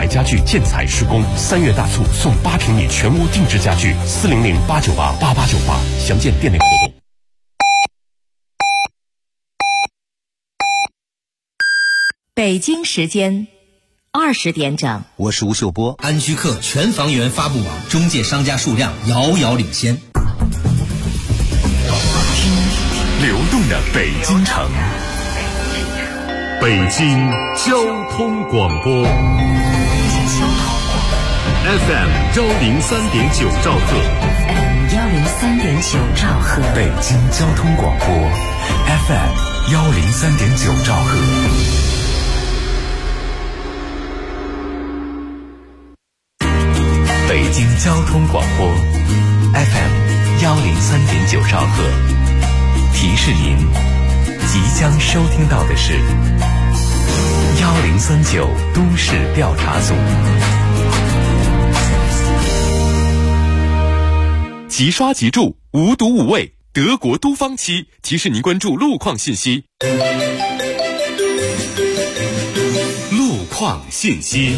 家具建材施工，3月大促送8平米全屋定制家具，400-898-8898，详见店内活动。 北京时间20点整， 我是吴秀波。 安居客全房源发布网中介商家数量遥遥领先。 听流动的北京城，北京交通广播 FM 103.9兆赫 103.9兆赫， 北京交通广播 FM 103.9兆赫。北京交通广播 FM 103.9兆赫，提示您即将收听到的是1039都市调查组。即刷即住，无毒无味，德国都芳漆提示您关注路况信息。路况信息。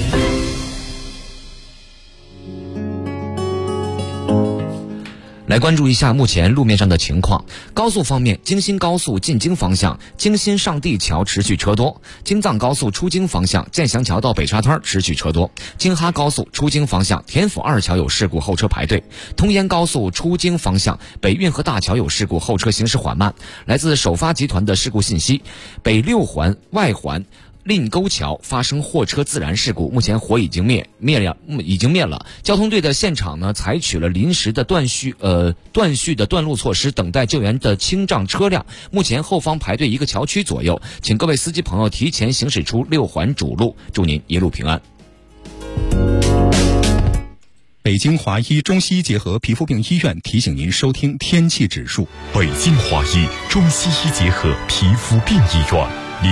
来关注一下目前路面上的情况。高速方面，京新高速进京方向京新上地桥持续车多，京藏高速出京方向建祥桥到北沙滩持续车多，京哈高速出京方向田府2桥有事故后车排队，通燕高速出京方向北运河大桥有事故后车行驶缓慢。来自首发集团的事故信息，北6环外环令沟桥发生货车自燃事故，目前火已经灭了。交通队的现场呢，采取了临时的断续的断路措施，等待救援的清障车辆。目前后方排队1个桥区左右，请各位司机朋友提前行驶出6环主路，祝您一路平安。 北京华医中西医结合皮肤病医院提醒您收听天气指数。 北京华医中西医结合皮肤病医院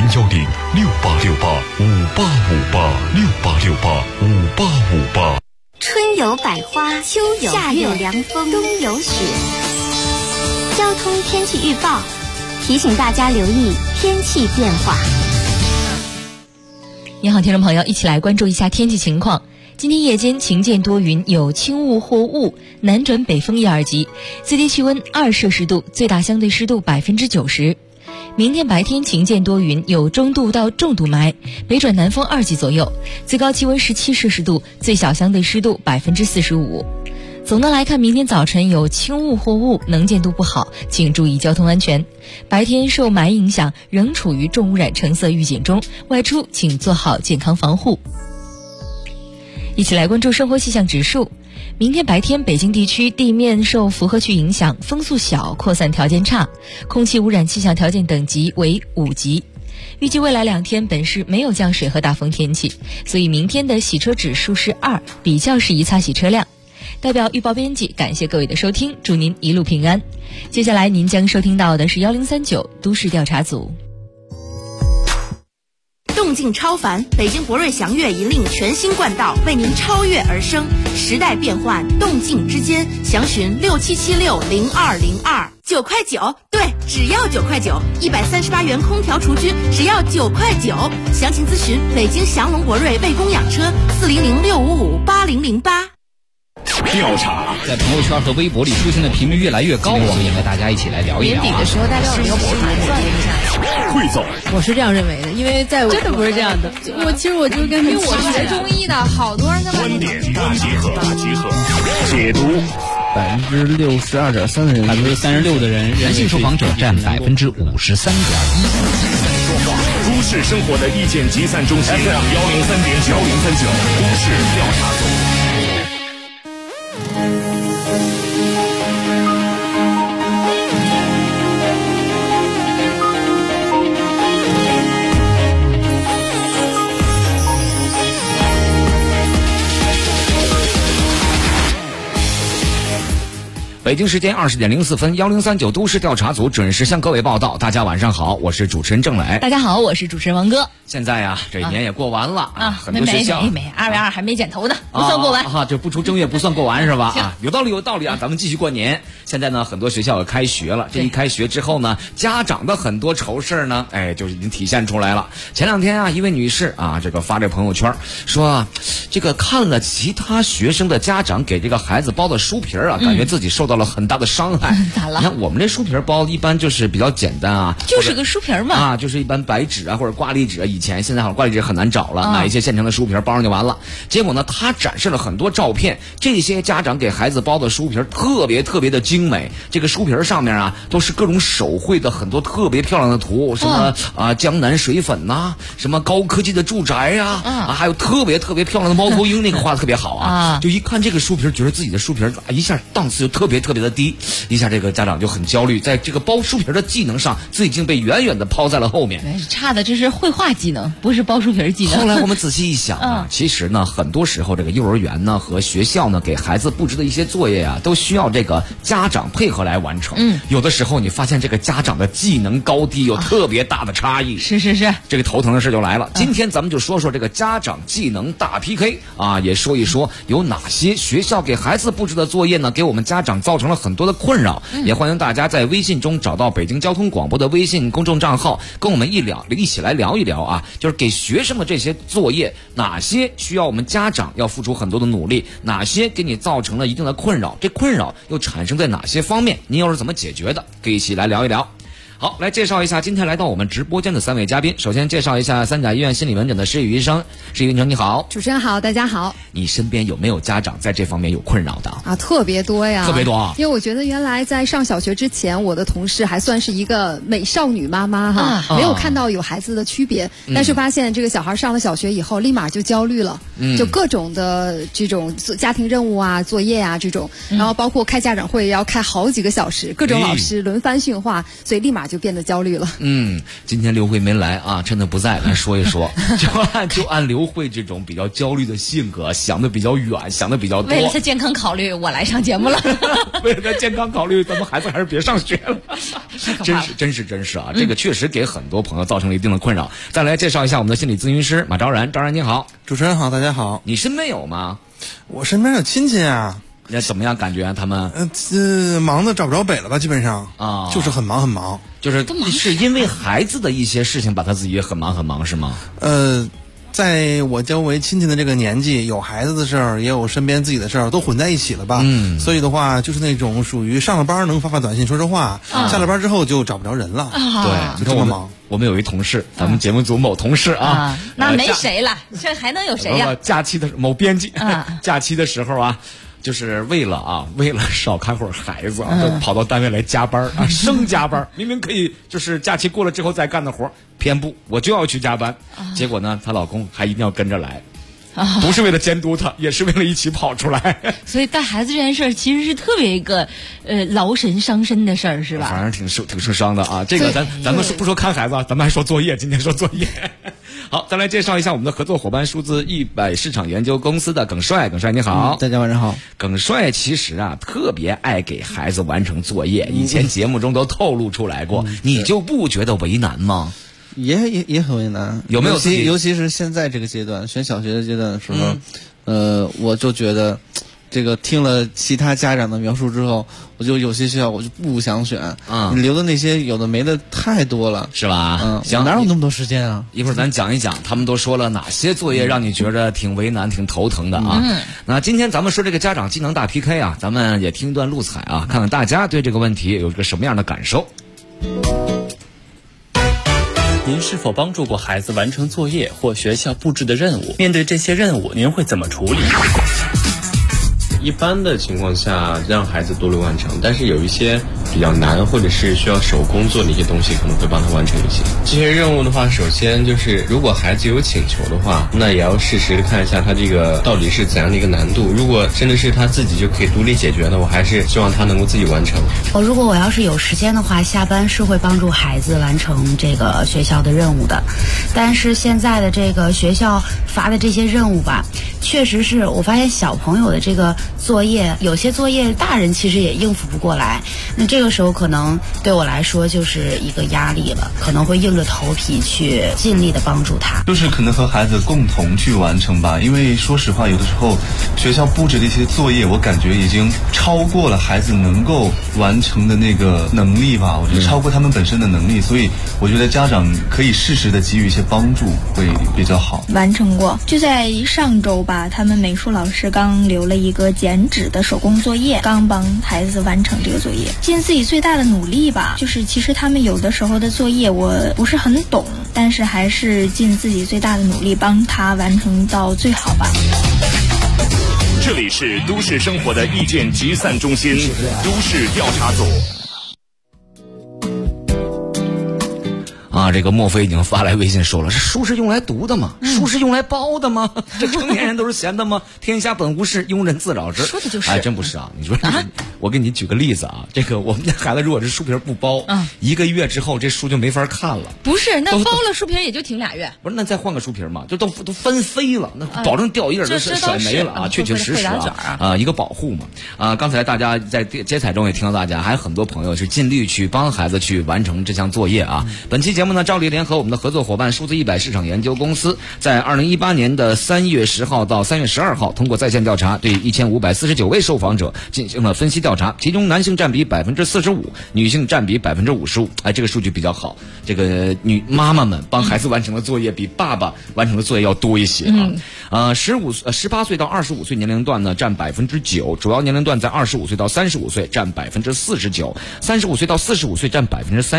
，010-6868-5858，6868-5858。 春有百花，秋有夏有凉风，冬有雪。交通天气预报提醒大家留意天气变化。 你好，听众朋友，一起来关注一下天气情况。今天夜间晴间多云，有轻雾或雾，南转北风1、2级，最低气温2摄氏度，最大相对湿度90%。明天白天晴间多云，有中度到重度霾，北转南风2级左右，最高气温17摄氏度，最小相对湿度45%。总的来看，明天早晨有轻雾或雾，能见度不好，请注意交通安全。白天受霾影响，仍处于重污染橙色预警中，外出请做好健康防护。一起来关注生活气象指数。明天白天，北京地区地面受符合区影响，风速小，扩散条件差，空气污染气象条件等级为5级。预计未来2天本市没有降水和大风天气，所以明天的洗车指数是2，比较适宜擦洗车辆。代表预报编辑感谢各位的收听，祝您一路平安。接下来您将收听到的是1039都市调查组。 动静超凡，北京博瑞祥越引领全新冠道，为您超越而生。时代变幻，动静之间，详询67760202，9块9，对，只要9块9，138元空调厨具，只要9块9。详情咨询北京祥龙博瑞卫工养车，400655808。 调查在朋友圈和微博里出现的频率越来越高，我们也和大家一起来聊一聊。 年底的时候，大家有没有盘算一下？ 汇总， 我是这样认为的，因为在我真的不是这样的。其实我就是跟，因为我是学中医的，好多人在观点大集合，解读。 62.3%的人，36%的人，男性受访者占53.1%。 都市生活的意见集散中心 FM 103.9，1039都市调查组。 北京时间20点04分，1039都市调查组准时向各位报道。大家晚上好，我是主持人郑磊。 大家好，我是主持人王哥。 现在呀，这一年也过完了啊，很多学校没2月2还没剪头呢，不算过完啊，这不出正月不算过完是吧？啊，有道理啊，咱们继续过年。现在呢，很多学校也开学了，这一开学之后呢，家长的很多愁事呢，就已经体现出来了。前2天啊，一位女士啊，这个发这朋友圈说啊， 这个看了其他学生的家长给这个孩子包的书皮啊，感觉自己受到了很大的伤害。 咋了？ 你看我们这书皮包一般就是比较简单啊， 就是个书皮嘛啊，就是一般白纸啊或者挂历纸啊，现在好像挂历纸很难找了，买一些现成的书皮包上就完了。结果呢，他展示了很多照片，这些家长给孩子包的书皮特别的精美，这个书皮上面啊都是各种手绘的很多特别漂亮的图，什么江南水粉呐，什么高科技的住宅呀，还有特别漂亮的猫头鹰，那个画的特别好啊。就一看这个书皮，觉得自己的书皮一下档次就特别的低，一下这个家长就很焦虑，在这个包书皮的技能上，自己已经被远远的抛在了后面。 差的这是绘画技能，不是包书皮技能。 后来我们仔细一想啊，其实呢，很多时候这个幼儿园呢和学校呢给孩子布置的一些作业啊，都需要这个家长配合来完成。有的时候你发现这个家长的技能高低有特别大的差异。 是， 这个头疼的事就来了。今天咱们就说说这个家长技能大 PK 啊，也说一说有哪些学校给孩子布置的作业呢，给我们家长造成了很多的困扰。也欢迎大家在微信中找到北京交通广播的微信公众账号，跟我们一起来聊一聊啊，就是给学生的这些作业，哪些需要我们家长要付出很多的努力，哪些给你造成了一定的困扰，这困扰又产生在哪些方面，您又是怎么解决的？可以一起来聊一聊。好，来介绍一下今天来到我们直播间的3位嘉宾。首先介绍一下三甲医院心理门诊的施宇医生。施宇医生你好。 主持人好，大家好。 你身边有没有家长在这方面有困扰的啊？ 特别多呀， 特别多啊。 因为我觉得原来在上小学之前，我的同事还算是一个美少女妈妈哈，没有看到有孩子的区别，但是发现这个小孩上了小学以后，立马就焦虑了，就各种的这种家庭任务啊、作业啊这种，然后包括开家长会要开好几个小时，各种老师轮番训话，所以立马就变得焦虑了。 今天刘慧没来啊，趁她不在来说一说，就按刘慧这种比较焦虑的性格，想的比较远，想的比较多。 为了她健康考虑，我来上节目了。 为了她健康考虑，咱们孩子还是别上学了。真是啊，这个确实给很多朋友造成了一定的困扰。再来介绍一下我们的心理咨询师马昭然，昭然你好。 主持人好，大家好。 你身边有吗？ 我身边有亲戚啊。 那怎么样感觉啊？他们忙得找不着北了吧？基本上啊， 就是很忙， 就是因为孩子的一些事情，把他自己也很忙是吗？ 在我周围亲戚的这个年纪，有孩子的事儿，也有身边自己的事儿，都混在一起了吧？所以的话，就是那种属于上了班能发短信说说话，下了班之后就找不着人了。 对， 就这么忙。 我们有一同事，咱们节目组某同事啊， 那没谁了，这还能有谁呀？ 假期的某编辑，假期的时候啊。就是为了少看会儿孩子啊，都跑到单位来加班啊，生加班。明明可以就是假期过了之后再干的活，偏不，我就要去加班。结果呢，她老公还一定要跟着来，不是为了监督她，也是为了一起跑出来。 所以带孩子这件事儿其实是特别一个劳神伤身的事儿，是吧？ 反正挺受伤的啊。这个咱们不说看孩子啊，咱们还说作业。今天说作业。好，再来介绍一下我们的合作伙伴数字100市场研究公司的耿帅。耿帅你好。 大家晚上好。 耿帅其实啊特别爱给孩子完成作业，以前节目中都透露出来过。你就不觉得为难吗？ 也很为难。 有没有尤其是现在这个阶段，选小学的阶段的时候，我就觉得这个听了其他家长的描述之后，我就有些学校我就不想选。你留的那些有的没的太多了， 是吧？ 行，哪有那么多时间啊？ 一会儿咱讲一讲，他们都说了哪些作业让你觉得挺为难、挺头疼的啊？那今天咱们说这个家长技能大 PK 啊，咱们也听一段录采啊，看看大家对这个问题有个什么样的感受。 您是否帮助过孩子完成作业或学校布置的任务？面对这些任务，您会怎么处理？ 一般的情况下让孩子独立完成，但是有一些比较难或者是需要手工做的一些东西，可能会帮他完成一些。这些任务的话，首先就是如果孩子有请求的话，那也要适时的看一下他这个到底是怎样的一个难度。如果真的是他自己就可以独立解决的，我还是希望他能够自己完成。 如果我要是有时间的话，下班是会帮助孩子完成这个学校的任务的。但是现在的这个学校发的这些任务吧，确实是我发现小朋友的这个作业，有些作业大人其实也应付不过来，那这个时候可能对我来说就是一个压力了，可能会硬着头皮去尽力的帮助他， 就是可能和孩子共同去完成吧。因为说实话，有的时候学校布置的一些作业，我感觉已经超过了孩子能够完成的那个能力吧，我觉得超过他们本身的能力，所以我觉得家长可以适时的给予一些帮助会比较好。 完成过，就在上周吧， 吧，他们美术老师刚留了一个剪纸的手工作业，刚帮孩子完成这个作业，尽自己最大的努力吧。就是其实他们有的时候的作业我不是很懂，但是还是尽自己最大的努力帮他完成到最好吧。 这里是都市生活的意见集散中心，都市调查组。 这个莫非已经发来微信说了，这书是用来读的吗？书是用来包的吗？这成年人都是闲的吗？天下本无事，庸人自扰之。 说的就是。 真不是啊！你说，我给你举个例子啊，这个我们家孩子如果这书皮不包，1个月之后这书就没法看了。 不是，那包了书皮也就挺2月。 不是，那再换个书皮嘛，就都翻飞了，那保证掉页就甩没了啊！确确实实啊，一个保护嘛。刚才大家在接彩中也听到大家，还有很多朋友是尽力去帮孩子去完成这项作业啊。本期节目呢，照例联合我们的合作伙伴数字100市场研究公司，在2018年的3月10号到3月12号，通过在线调查，对1549位受访者进行了分析调查，其中男性占比45%，女性占比55%。这个数据比较好，这个女妈妈们帮孩子完成的作业比爸爸完成的作业要多一些啊。18岁到25岁年龄段呢占9%，主要年龄段在25岁到35岁占49%，35岁到45岁占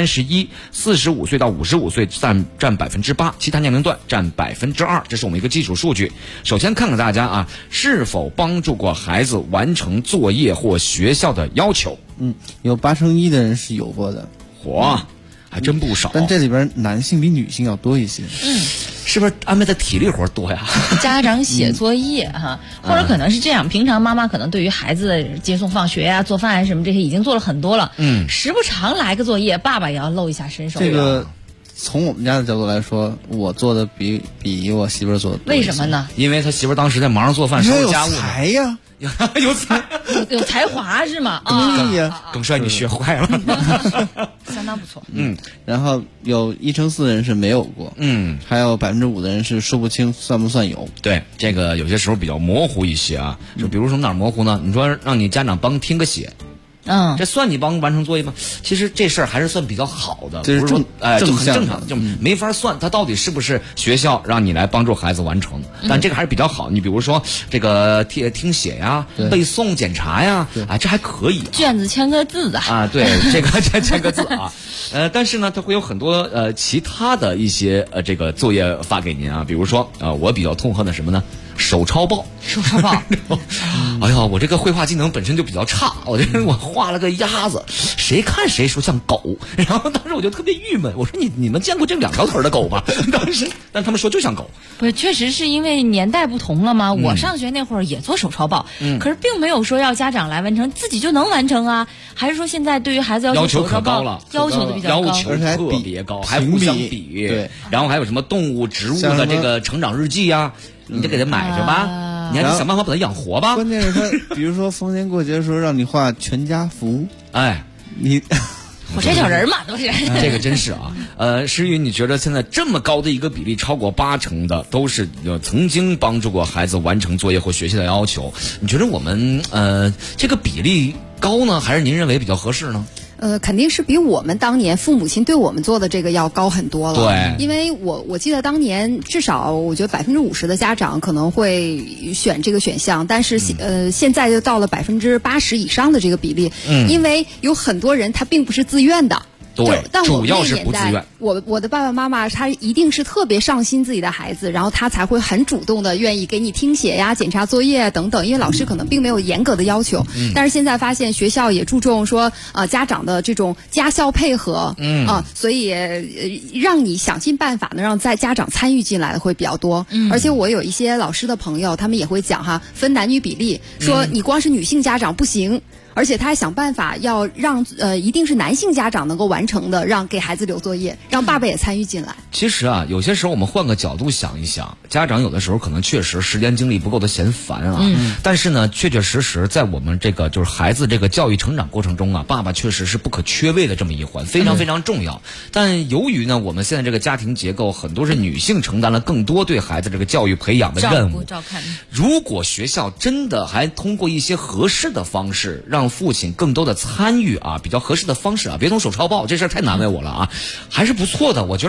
31%，45岁到55岁占8%，其他年龄段占2%，这是我们一个基础数据。首先看看大家啊，是否帮助过孩子完成作业或学校的要求？ 有81%的人是有过的。 还真不少。 但这里边男性比女性要多一些。 是不是安排的体力活多呀？ 家长写作业或者可能是这样，平常妈妈可能对于孩子的接送放学啊、做饭什么这些已经做了很多了，时不常来个作业，爸爸也要露一下身手。 这个从我们家的角度来说，我做的比我媳妇儿做的多。 为什么呢？ 因为他媳妇儿当时在忙着做饭、收拾家务。 有才呀， 有才， 有才华是吗？ 对呀， 耿帅，你学坏了， 相当不错。 然后有1/4人是没有过，还有5%的人是说不清算不算有。 对，这个有些时候比较模糊一些啊。就比如说哪儿模糊呢？你说让你家长帮听个写。这算你帮完成作业吗？其实这事儿还是算比较好的， 这是就很正常，就没法算它到底是不是学校让你来帮助孩子完成的。但这个还是比较好。你比如说这个听写呀、背诵、检查呀，这还可以。 卷子签个字的对，这个签个字啊。但是呢，它会有很多其他的一些这个作业发给您啊。比如说我比较痛恨的什么呢？手抄报。哎呀，我这个绘画技能本身就比较差，我画了个鸭子，谁看谁说像狗，然后当时我就特别郁闷，我说你们见过这2条腿的狗吗？当时，但他们说就像狗。 不是，确实是因为年代不同了嘛。我上学那会儿也做手抄报，可是并没有说要家长来完成，自己就能完成啊。还是说现在对于孩子要求可高了，要求的比较高， 要求特别高，还互相比。对，然后还有什么动物、植物的这个成长日记呀，你得给他买着吧。你还得想办法把它养活吧。 关键是他，比如说逢年过节的时候让你画全家福，你火柴小人嘛，都是。 这个真是啊。诗雨，你觉得现在这么高的一个比例，超过80%的都是曾经帮助过孩子完成作业或学习的要求，你觉得我们这个比例高呢，还是您认为比较合适呢？ 肯定是比我们当年父母亲对我们做的这个要高很多了。 对， 因为我记得当年至少我觉得50%的家长可能会选这个选项，但是现在就到了80%以上的这个比例。因为有很多人他并不是自愿的。 对， 但我们那是年代，我的爸爸妈妈他一定是特别上心自己的孩子，然后他才会很主动的愿意给你听写呀、检查作业等等，因为老师可能并没有严格的要求。但是现在发现学校也注重说家长的这种家校配合，所以让你想尽办法能让家长参与进来的会比较多。而且我有一些老师的朋友，他们也会讲分男女比例，说你光是女性家长不行。而且他还想办法要让一定是男性家长能够完成的，让给孩子留作业，让爸爸也参与进来。 其实啊，有些时候我们换个角度想一想，家长有的时候可能确实时间精力不够的嫌烦啊。但是呢，确确实实在我们这个就是孩子这个教育成长过程中啊，爸爸确实是不可缺位的这么一环，非常非常重要。但由于呢，我们现在这个家庭结构很多是女性承担了更多对孩子这个教育培养的任务。 照看。 如果学校真的还通过一些合适的方式让父亲更多的参与啊，比较合适的方式啊，别从手抄报这事儿太难为我了啊，还是不错的。我觉得还是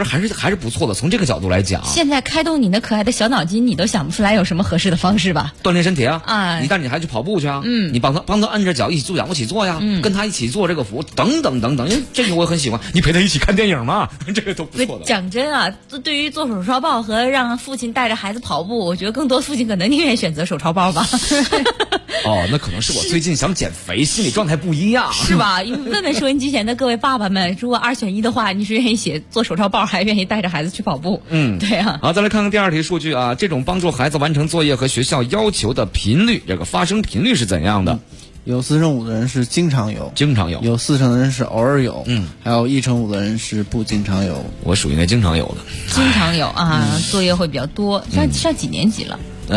还是不错的。从这个角度来讲， 现在开动你那可爱的小脑筋，你都想不出来有什么合适的方式吧？ 锻炼身体啊！ 啊， 你带你孩子去跑步去啊！你帮他摁着脚一起做仰卧起坐呀，跟他一起做这个俯等等等等，因为这个我也很喜欢。你陪他一起看电影嘛，这个都不错的。 讲真啊，对于做手抄报和让父亲带着孩子跑步，我觉得更多父亲可能宁愿选择手抄报吧。 哦，那可能是我最近想减肥，心理状态不一样， 是吧？问问收音机前的各位爸爸们，如果2选1的话，你是愿意做手抄报，还愿意带着孩子去跑步？对啊。 好，再来看看第2题数据啊，这种帮助孩子完成作业和学校要求的频率，这个发生频率是怎样的？ 有45%的人是经常有， 有 40%的人是偶尔有，还有1%的人是不经常有。 我属于那经常有的。 经常有啊，作业会比较多。上几年级了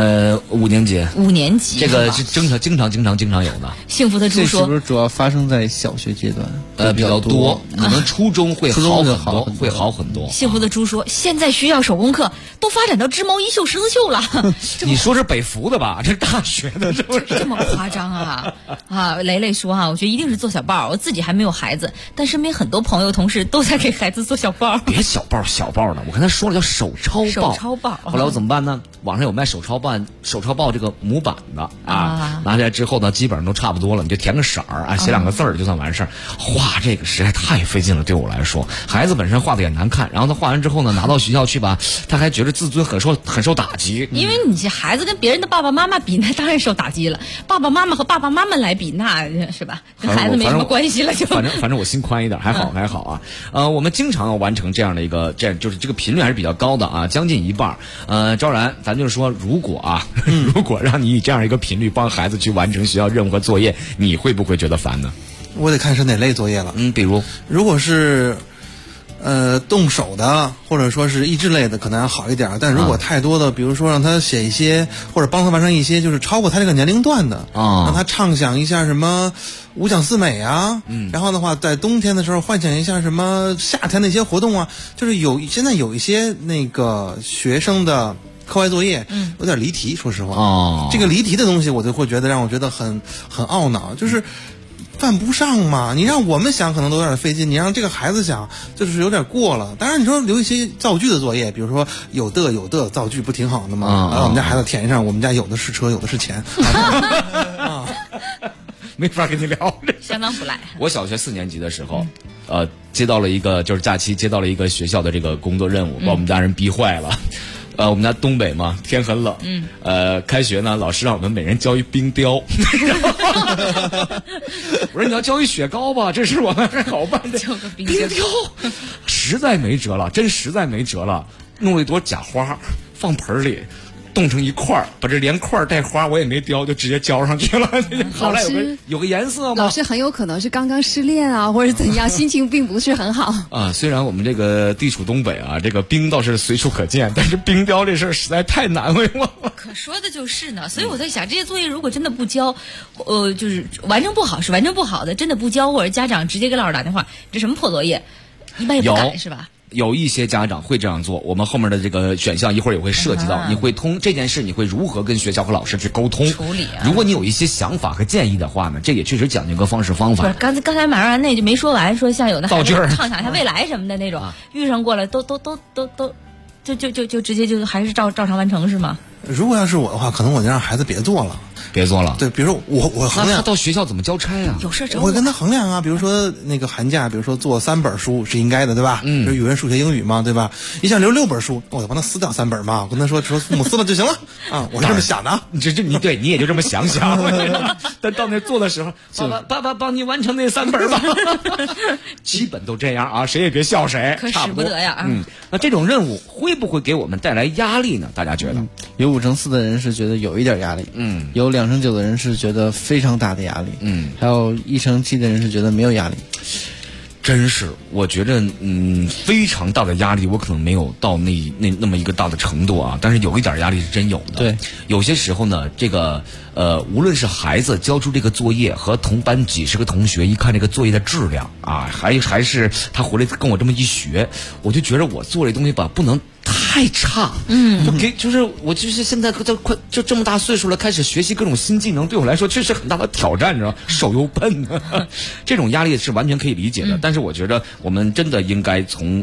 ？5年级。 5年级， 这个是经常有的。 幸福的猪说， 这是不是主要发生在小学阶段？ 比较多。你们初中会好很多。 幸福的猪说，现在学校手工课都发展到织毛衣绣十字绣了。 你说是北服的吧？这是大学的， 这么夸张啊？啊，雷雷说我觉得一定是做小报。我自己还没有孩子，但身边很多朋友同事都在给孩子做小报。 别小报的，我跟他说了叫手抄报。 手抄报。 后来我怎么办呢？网上有卖手抄报这个模板的啊，拿下来之后呢，基本上都差不多了，你就填个色儿啊，写2个字儿就算完事儿。画这个实在太费劲了，对我来说，孩子本身画的也难看，然后他画完之后呢，拿到学校去吧，他还觉得自尊很受打击。 因为你孩子跟别人的爸爸妈妈比，那当然受打击了。爸爸妈妈和爸爸妈妈来比，那是吧？跟孩子没什么关系了就。 反正我心宽一点，还好啊。我们经常要完成这样的一个，就是这个频率还是比较高的啊，将近一半。昭然，咱就是说，如果让你以这样一个频率帮孩子去完成学校任务和作业，你会不会觉得烦呢？ 我得看是哪类作业了。 比如果是动手的或者说是益智类的可能还好一点，但如果太多的，比如说让他写一些或者帮他完成一些就是超过他这个年龄段的让他畅想一下什么5讲4美啊，然后的话在冬天的时候幻想一下什么夏天的一些活动啊，就是现在有一些那个学生的课外作业有点离题，说实话这个离题的东西我就会觉得让我觉得很懊恼，就是犯不上嘛，你让我们想可能都有点费劲，你让这个孩子想就是有点过了。当然你说留一些造句的作业，比如说有的造句不挺好的吗？让我们家孩子填上，我们家有的是车有的是钱没法跟你聊， 相当不赖。 我小学4年级的时候接到了一个就是假期接到了一个学校的这个工作任务，把我们家人逼坏了。我们家东北嘛，天很冷。开学呢，老师让我们每人交一冰雕。我说你要交一雪糕吧，这是我们好办的。 交个冰雕，实在没辙了，弄了一朵假花，放盆里。冻成一块儿，把这连块儿带花我也没雕，就直接浇上去了。好赖有个颜色吗？ 老师很有可能是刚刚失恋啊，或者怎样，心情并不是很好啊。虽然我们这个地处东北啊，这个冰倒是随处可见，但是冰雕这事儿实在太难为我了。 可说的就是呢，所以我在想，这些作业如果真的不交，就是完成不好是完成不好的，真的不交，或者家长直接给老师打电话，这什么破作业，一般也不改是吧？ 有一些家长会这样做，我们后面的这个选项一会儿也会涉及到，你会这件事，你会如何跟学校和老师去沟通处理啊？ 如果你有一些想法和建议的话呢，这也确实讲究个方式方法。 不是，刚才马上那就没说完，说像有的孩子畅想一下未来什么的那种，遇上过了都就直接就还是照常完成是吗？ 如果要是我的话，可能我就让孩子别做了。对，比如说我衡量， 那他到学校怎么交差啊？ 有事找我会跟他衡量啊。比如说那个寒假，比如说做3本书是应该的，对吧？就是语文、数学、英语嘛，对吧？你想留6本书，我得帮他撕掉3本嘛。我跟他说父母撕了就行了啊。我是这么想的啊。 你也就这么想。但到那做的时候，爸爸帮你完成那3本吧。基本都这样啊，谁也别笑谁， 可使不得呀。 那这种任务会不会给我们带来压力呢？大家觉得？ 有5%的人是觉得有一点压力，有2%-9%的人是觉得非常大的压力，还有1%-7%的人是觉得没有压力。 真是，我觉得非常大的压力，我可能没有到那么一个大的程度啊，但是有一点压力是真有的。 对， 有些时候呢，这个无论是孩子交出这个作业和同班几十个同学一看这个作业的质量啊，还是他回来跟我这么一学，我就觉得我做这东西吧不能太差。我就是现在快就这么大岁数了，开始学习各种新技能，对我来说确实很大的挑战，你知道，手又笨，这种压力是完全可以理解的。但是我觉得我们真的应该从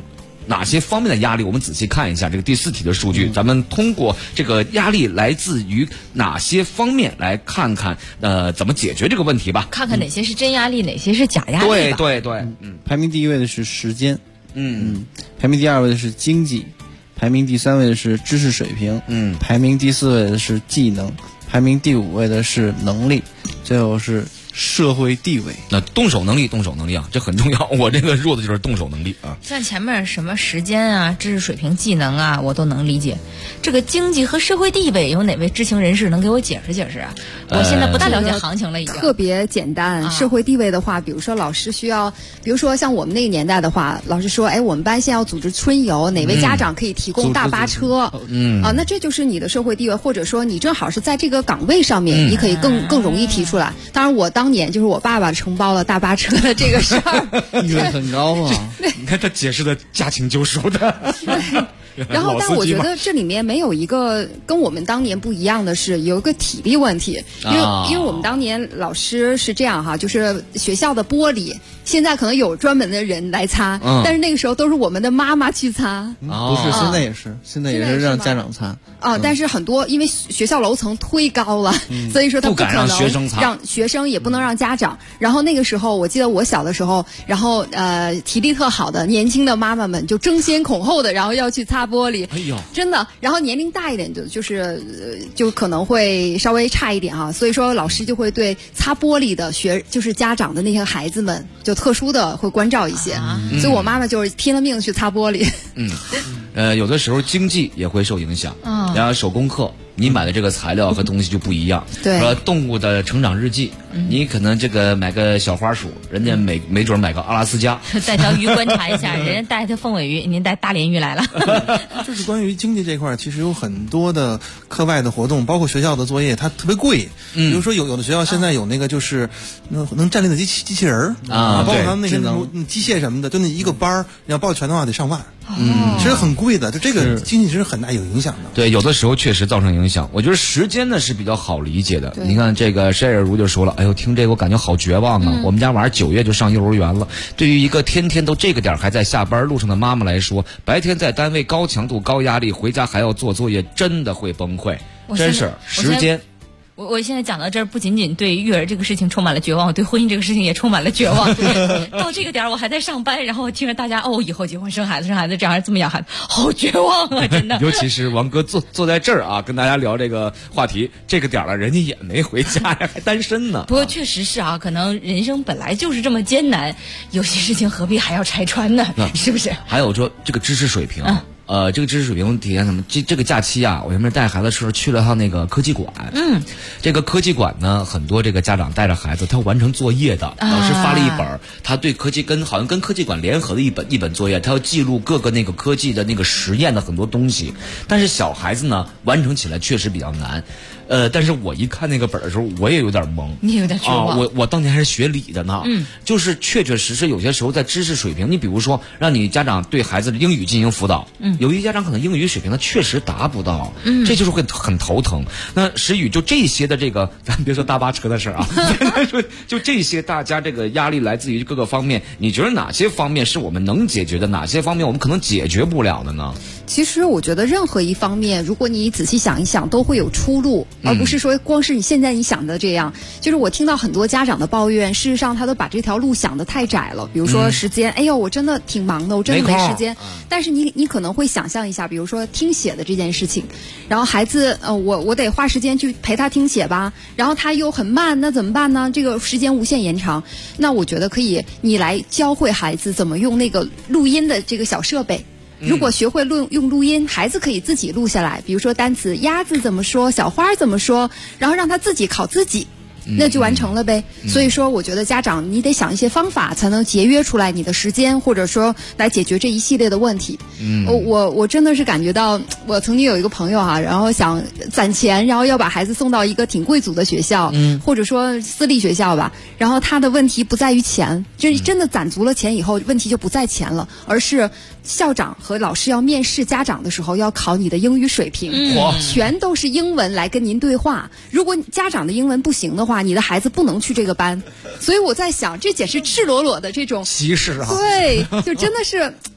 哪些方面的压力？我们仔细看一下这个第4题的数据，咱们通过这个压力来自于哪些方面来看看怎么解决这个问题吧。 看看哪些是真压力，哪些是假压力吧。 对， 排名第1位的是时间，排名第2位的是经济，排名第3位的是知识水平，排名第4位的是技能，排名第5位的是能力，最后是社会地位。 那动手能力啊，这很重要。我这个弱的就是动手能力啊。 像前面什么时间啊、知识水平、技能啊，我都能理解。这个经济和社会地位，有哪位知情人士能给我解释解释啊？我现在不大了解行情了，已经。 特别简单。社会地位的话，比如说老师需要，比如说像我们那个年代的话，老师说，哎，我们班现在要组织春游，哪位家长可以提供大巴车？那这就是你的社会地位，或者说你正好是在这个岗位上面，你可以更容易提出来。当然，我当年就是我爸爸承包了大巴车的这个事儿， 利润很高啊。 你看他解释的驾轻就熟的。 然后，但我觉得这里面没有一个跟我们当年不一样的是，有一个体力问题，因为我们当年老师是这样哈，就是学校的玻璃现在可能有专门的人来擦，但是那个时候都是我们的妈妈去擦。 不是，现在也是，现在也是让家长擦。 但是很多因为学校楼层忒高了，所以说他不可能让学生，也不能让家长。然后那个时候，我记得我小的时候，然后体力特好的年轻的妈妈们就争先恐后的，然后要去擦玻璃。 哎呦， 真的。然后年龄大一点的，就可能会稍微差一点哈。所以说老师就会对擦玻璃的就是家长的那些孩子们就特殊的会关照一些。所以我妈妈就是拼了命去擦玻璃。 有的时候经济也会受影响，然后手工课你买的这个材料和东西就不一样。 对， 说动物的成长日记，你可能这个买个小花鼠，人家没准买个阿拉斯加。 带条鱼观察一下，人家带的凤尾鱼，您带大鲢鱼来了。 就是关于经济这块，其实有很多的课外的活动，包括学校的作业，它特别贵。比如说有的学校现在有那个就是能站立的机器人包括他们那些机械什么的，就那一个班你要报全的话得上万。其实很贵的，就这个经济其实很大有影响的。 对，有的时候确实造成影响。我觉得时间呢是比较好理解的。你看这个山野如就说了，哎呦，听这个我感觉好绝望啊！我们家娃9月就上幼儿园了。对于一个天天都这个点还在下班路上的妈妈来说，白天在单位高强度高压力，回家还要做作业，真的会崩溃。真是时间。 我现在讲到这儿，不仅仅对育儿这个事情充满了绝望，对婚姻这个事情也充满了绝望。到这个点儿我还在上班，然后我听着大家以后结婚生孩子这样这么养孩子，好绝望啊！真的。 尤其是王哥坐在这儿啊，跟大家聊这个话题，这个点了，人家也没回家呀，还单身呢。 不过确实是啊，可能人生本来就是这么艰难，有些事情何必还要拆穿呢？是不是？ 还有说这个知识水平。这个知识水平体现什么？这个假期啊，我原本带孩子的时候去了趟那个科技馆。这个科技馆呢，很多这个家长带着孩子，他要完成作业的。老师发了一本，他对好像跟科技馆联合的一本作业，他要记录各个那个科技的那个实验的很多东西。但是小孩子呢，完成起来确实比较难。但是我一看那个本的时候，我也有点懵。 你有点绝望。 我当年还是学理的呢。就是确实有些时候在知识水平，你比如说让你家长对孩子的英语进行辅导，有一家长可能英语水平他确实达不到，这就是会很头疼。那石宇就这些的这个，咱别说大巴车的事啊，就这些大家这个压力来自于各个方面，你觉得哪些方面是我们能解决的，哪些方面我们可能解决不了的呢？ 其实我觉得任何一方面，如果你仔细想一想，都会有出路，而不是说光是你现在你想的这样。就是我听到很多家长的抱怨，事实上他都把这条路想得太窄了。比如说时间，哎呦，我真的挺忙的，我真的没时间。但是你可能会想象一下，比如说听写的这件事情，然后孩子，我得花时间去陪他听写吧，然后他又很慢，那怎么办呢？这个时间无限延长。那我觉得可以，你来教会孩子怎么用那个录音的这个小设备。如果学会用录音，孩子可以自己录下来，比如说单词鸭子怎么说，小花怎么说，然后让他自己考自己，那就完成了呗。所以说我觉得家长你得想一些方法才能节约出来你的时间，或者说来解决这一系列的问题。我真的是感觉到，我曾经有一个朋友然后想攒钱，然后要把孩子送到一个挺贵族的学校，或者说私立学校吧，然后他的问题不在于钱，就是真的攒足了钱以后问题就不在钱了，而是校长和老师要面试家长的时候要考你的英语水平，全都是英文来跟您对话。如果家长的英文不行的话，你的孩子不能去这个班。所以我在想，这简直赤裸裸的这种歧视啊！ 对，就真的是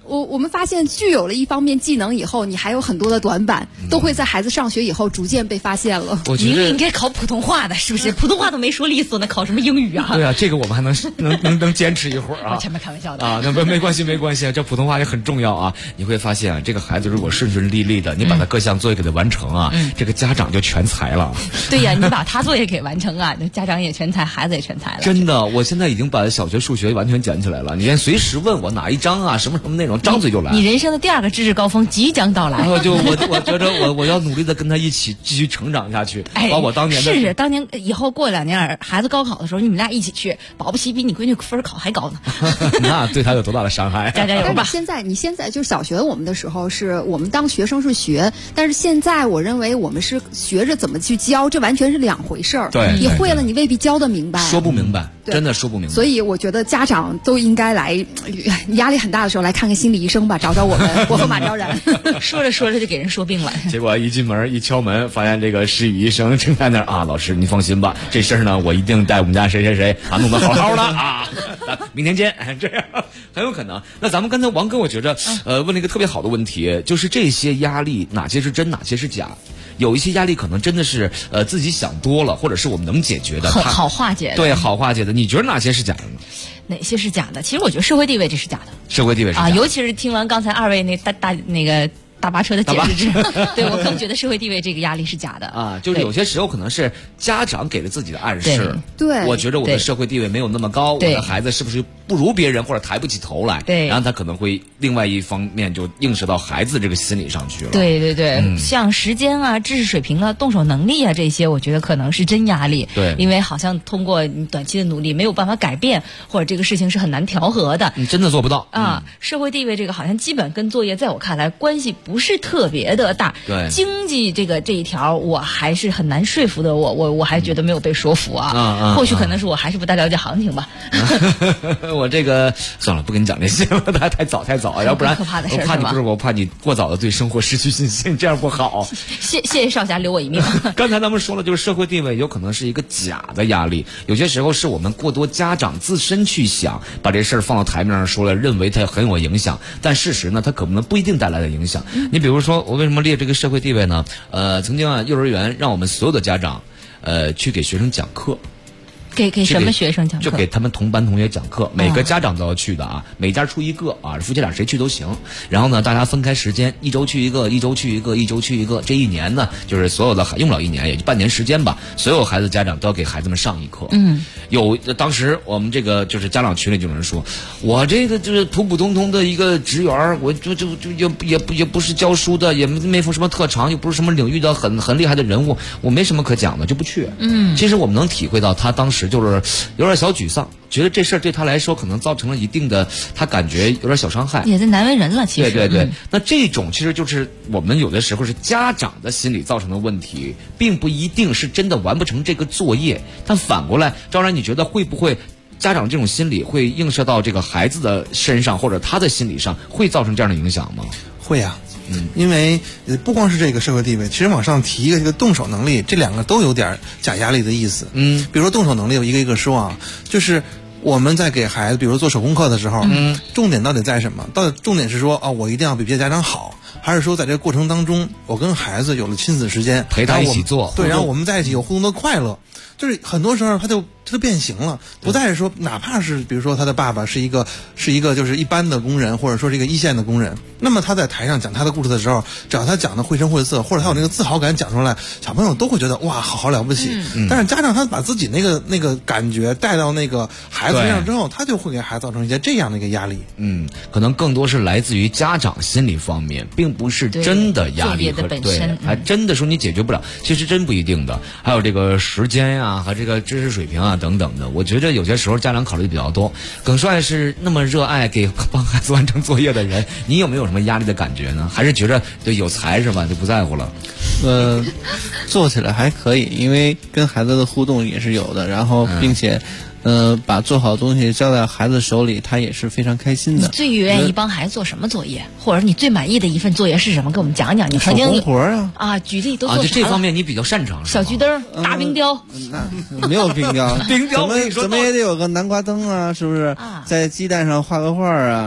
我们发现具有了一方面技能以后，你还有很多的短板，都会在孩子上学以后逐渐被发现了。 你应该考普通话的，是不是？普通话都没说利索呢，考什么英语啊？ 对啊，这个我们还能坚持一会儿啊。 我前面开玩笑的啊，那没关系，这普通话也很重要啊。你会发现，这个孩子如果顺顺利利的，你把他各项作业给他完成啊，这个家长就全才了。 对呀，你把他作业给完成啊，家长也全才，孩子也全才了。 真的，我现在已经把小学数学完全捡起来了。你先随时问我哪一章啊，什么内容，张嘴就来。 你人生的第2个知识高峰即将到来。 然后我觉得我要努力的跟他一起继续成长下去，把我当年的是当年以后过2年孩子高考的时候，你们俩一起去，保不齐比你闺女分考还高呢。 那对他有多大的伤害？ 加油吧！ 你现在就小学我们的时候是我们当学生是学，但是现在我认为我们是学着怎么去教，这完全是2回事儿。 对， 你会了你未必教得明白， 说不明白，真的说不明白。 所以我觉得家长都应该来，压力很大的时候来看看心理医生吧，找我们，我和马昭然。 说着说着就给人说病了。 结果一进门一敲门，发现这个施语医生正在那儿啊，老师您放心吧，这事儿呢我一定带我们家谁谁谁弄得好好的啊，明天见，这样很有可能。那咱们刚才王哥我觉着问了一个特别好的问题，就是这些压力哪些是真哪些是假？有一些压力可能真的是自己想多了，或者是我们能解决的， 好化解的。 对，好化解的。你觉得哪些是假的呢？ 哪些是假的？其实我觉得社会地位这是假的。 社会地位是假的啊，尤其是听完刚才2位大巴车的解释之后，对我更觉得社会地位这个压力是假的啊。就是有些时候可能是家长给了自己的暗示。 对， 我觉得我的社会地位没有那么高，我的孩子是不是不如别人或者抬不起头来？ 对， 然后他可能会另外一方面就映射到孩子这个心理上去了。 对，像时间啊、知识水平啊、动手能力啊这些，我觉得可能是真压力。 对， 因为好像通过你短期的努力没有办法改变，或者这个事情是很难调和的。 你真的做不到啊！社会地位这个好像基本跟作业在我看来关系不是特别的大。 对， 经济这一条我还是很难说服的，我还觉得没有被说服啊。或许可能是我还是不太了解行情吧。 我这个算了，不跟你讲这些了，太早，要不然可怕的事我怕你过早的对生活失去信心，这样不好。 谢谢少侠留我一命。 刚才咱们说了，就是社会地位有可能是一个假的压力，有些时候是我们过多家长自身去想，把这事儿放到台面上说了，认为它很有影响，但事实呢，它可能不一定带来的影响。你比如说，我为什么列这个社会地位呢？曾经幼儿园让我们所有的家长，去给学生讲课。 给什么学生讲课？ 就给他们同班同学讲课，每个家长都要去的啊，每家出一个啊，夫妻俩谁去都行。然后呢，大家分开时间，一周去一个，一周去一个，一周去一个。这一年呢，就是所有的用不了1年，也就半年时间吧。所有孩子家长都要给孩子们上一课。当时我们这个就是家长群里就有人说，我这个就是普普通通的一个职员，我就也不是教书的，也没什么特长，又不是什么领域的很厉害的人物，我没什么可讲的，就不去。其实我们能体会到他当时就是有点小沮丧，觉得这事儿对他来说可能造成了一定的，他感觉有点小伤害， 也是难为人了。其实对，那这种其实就是我们有的时候是家长的心理造成的问题，并不一定是真的完不成这个作业。但反过来，昭然，你觉得会不会家长这种心理会映射到这个孩子的身上，或者他的心理上，会造成这样的影响吗？ 会啊。因为不光是这个社会地位，其实往上提一个这个动手能力，这2个都有点假压力的意思。比如说动手能力，我一个一个说啊，就是我们在给孩子，比如说做手工课的时候，重点到底在什么？重点是说我一定要比别的家长好，还是说在这个过程当中，我跟孩子有了亲子时间， 陪他一起做， 对，然后我们在一起有互动的快乐。就是很多时候他就变形了，不再是说哪怕是比如说他的爸爸是一个就是一般的工人，或者说是一个1线的工人，那么他在台上讲他的故事的时候，只要他讲的绘声绘色，或者他有那个自豪感讲出来，小朋友都会觉得哇好了不起。但是家长他把自己那个感觉带到那个孩子身上之后，他就会给孩子造成一些这样的一个压力。 可能更多是来自于家长心理方面，并不是真的压力和对，还真的说你解决不了，其实真不一定的。还有这个时间呀和这个知识水平啊等等的，我觉得有些时候家长考虑比较多。耿帅是那么热爱帮孩子完成作业的人，你有没有什么压力的感觉呢？还是觉得对有才是吧，就不在乎了？ 做起来还可以，因为跟孩子的互动也是有的，然后并且把做好的东西交在孩子手里，他也是非常开心的。 你最愿意帮孩子做什么作业，或者你最满意的一份作业是什么？跟我们讲讲。你曾经手工活啊， 举例都做啥了？ 就这方面你比较擅长。 小桔灯、大冰雕， 那没有冰雕， 冰雕怎么也得有个南瓜灯啊，是不是？在鸡蛋上画个画啊。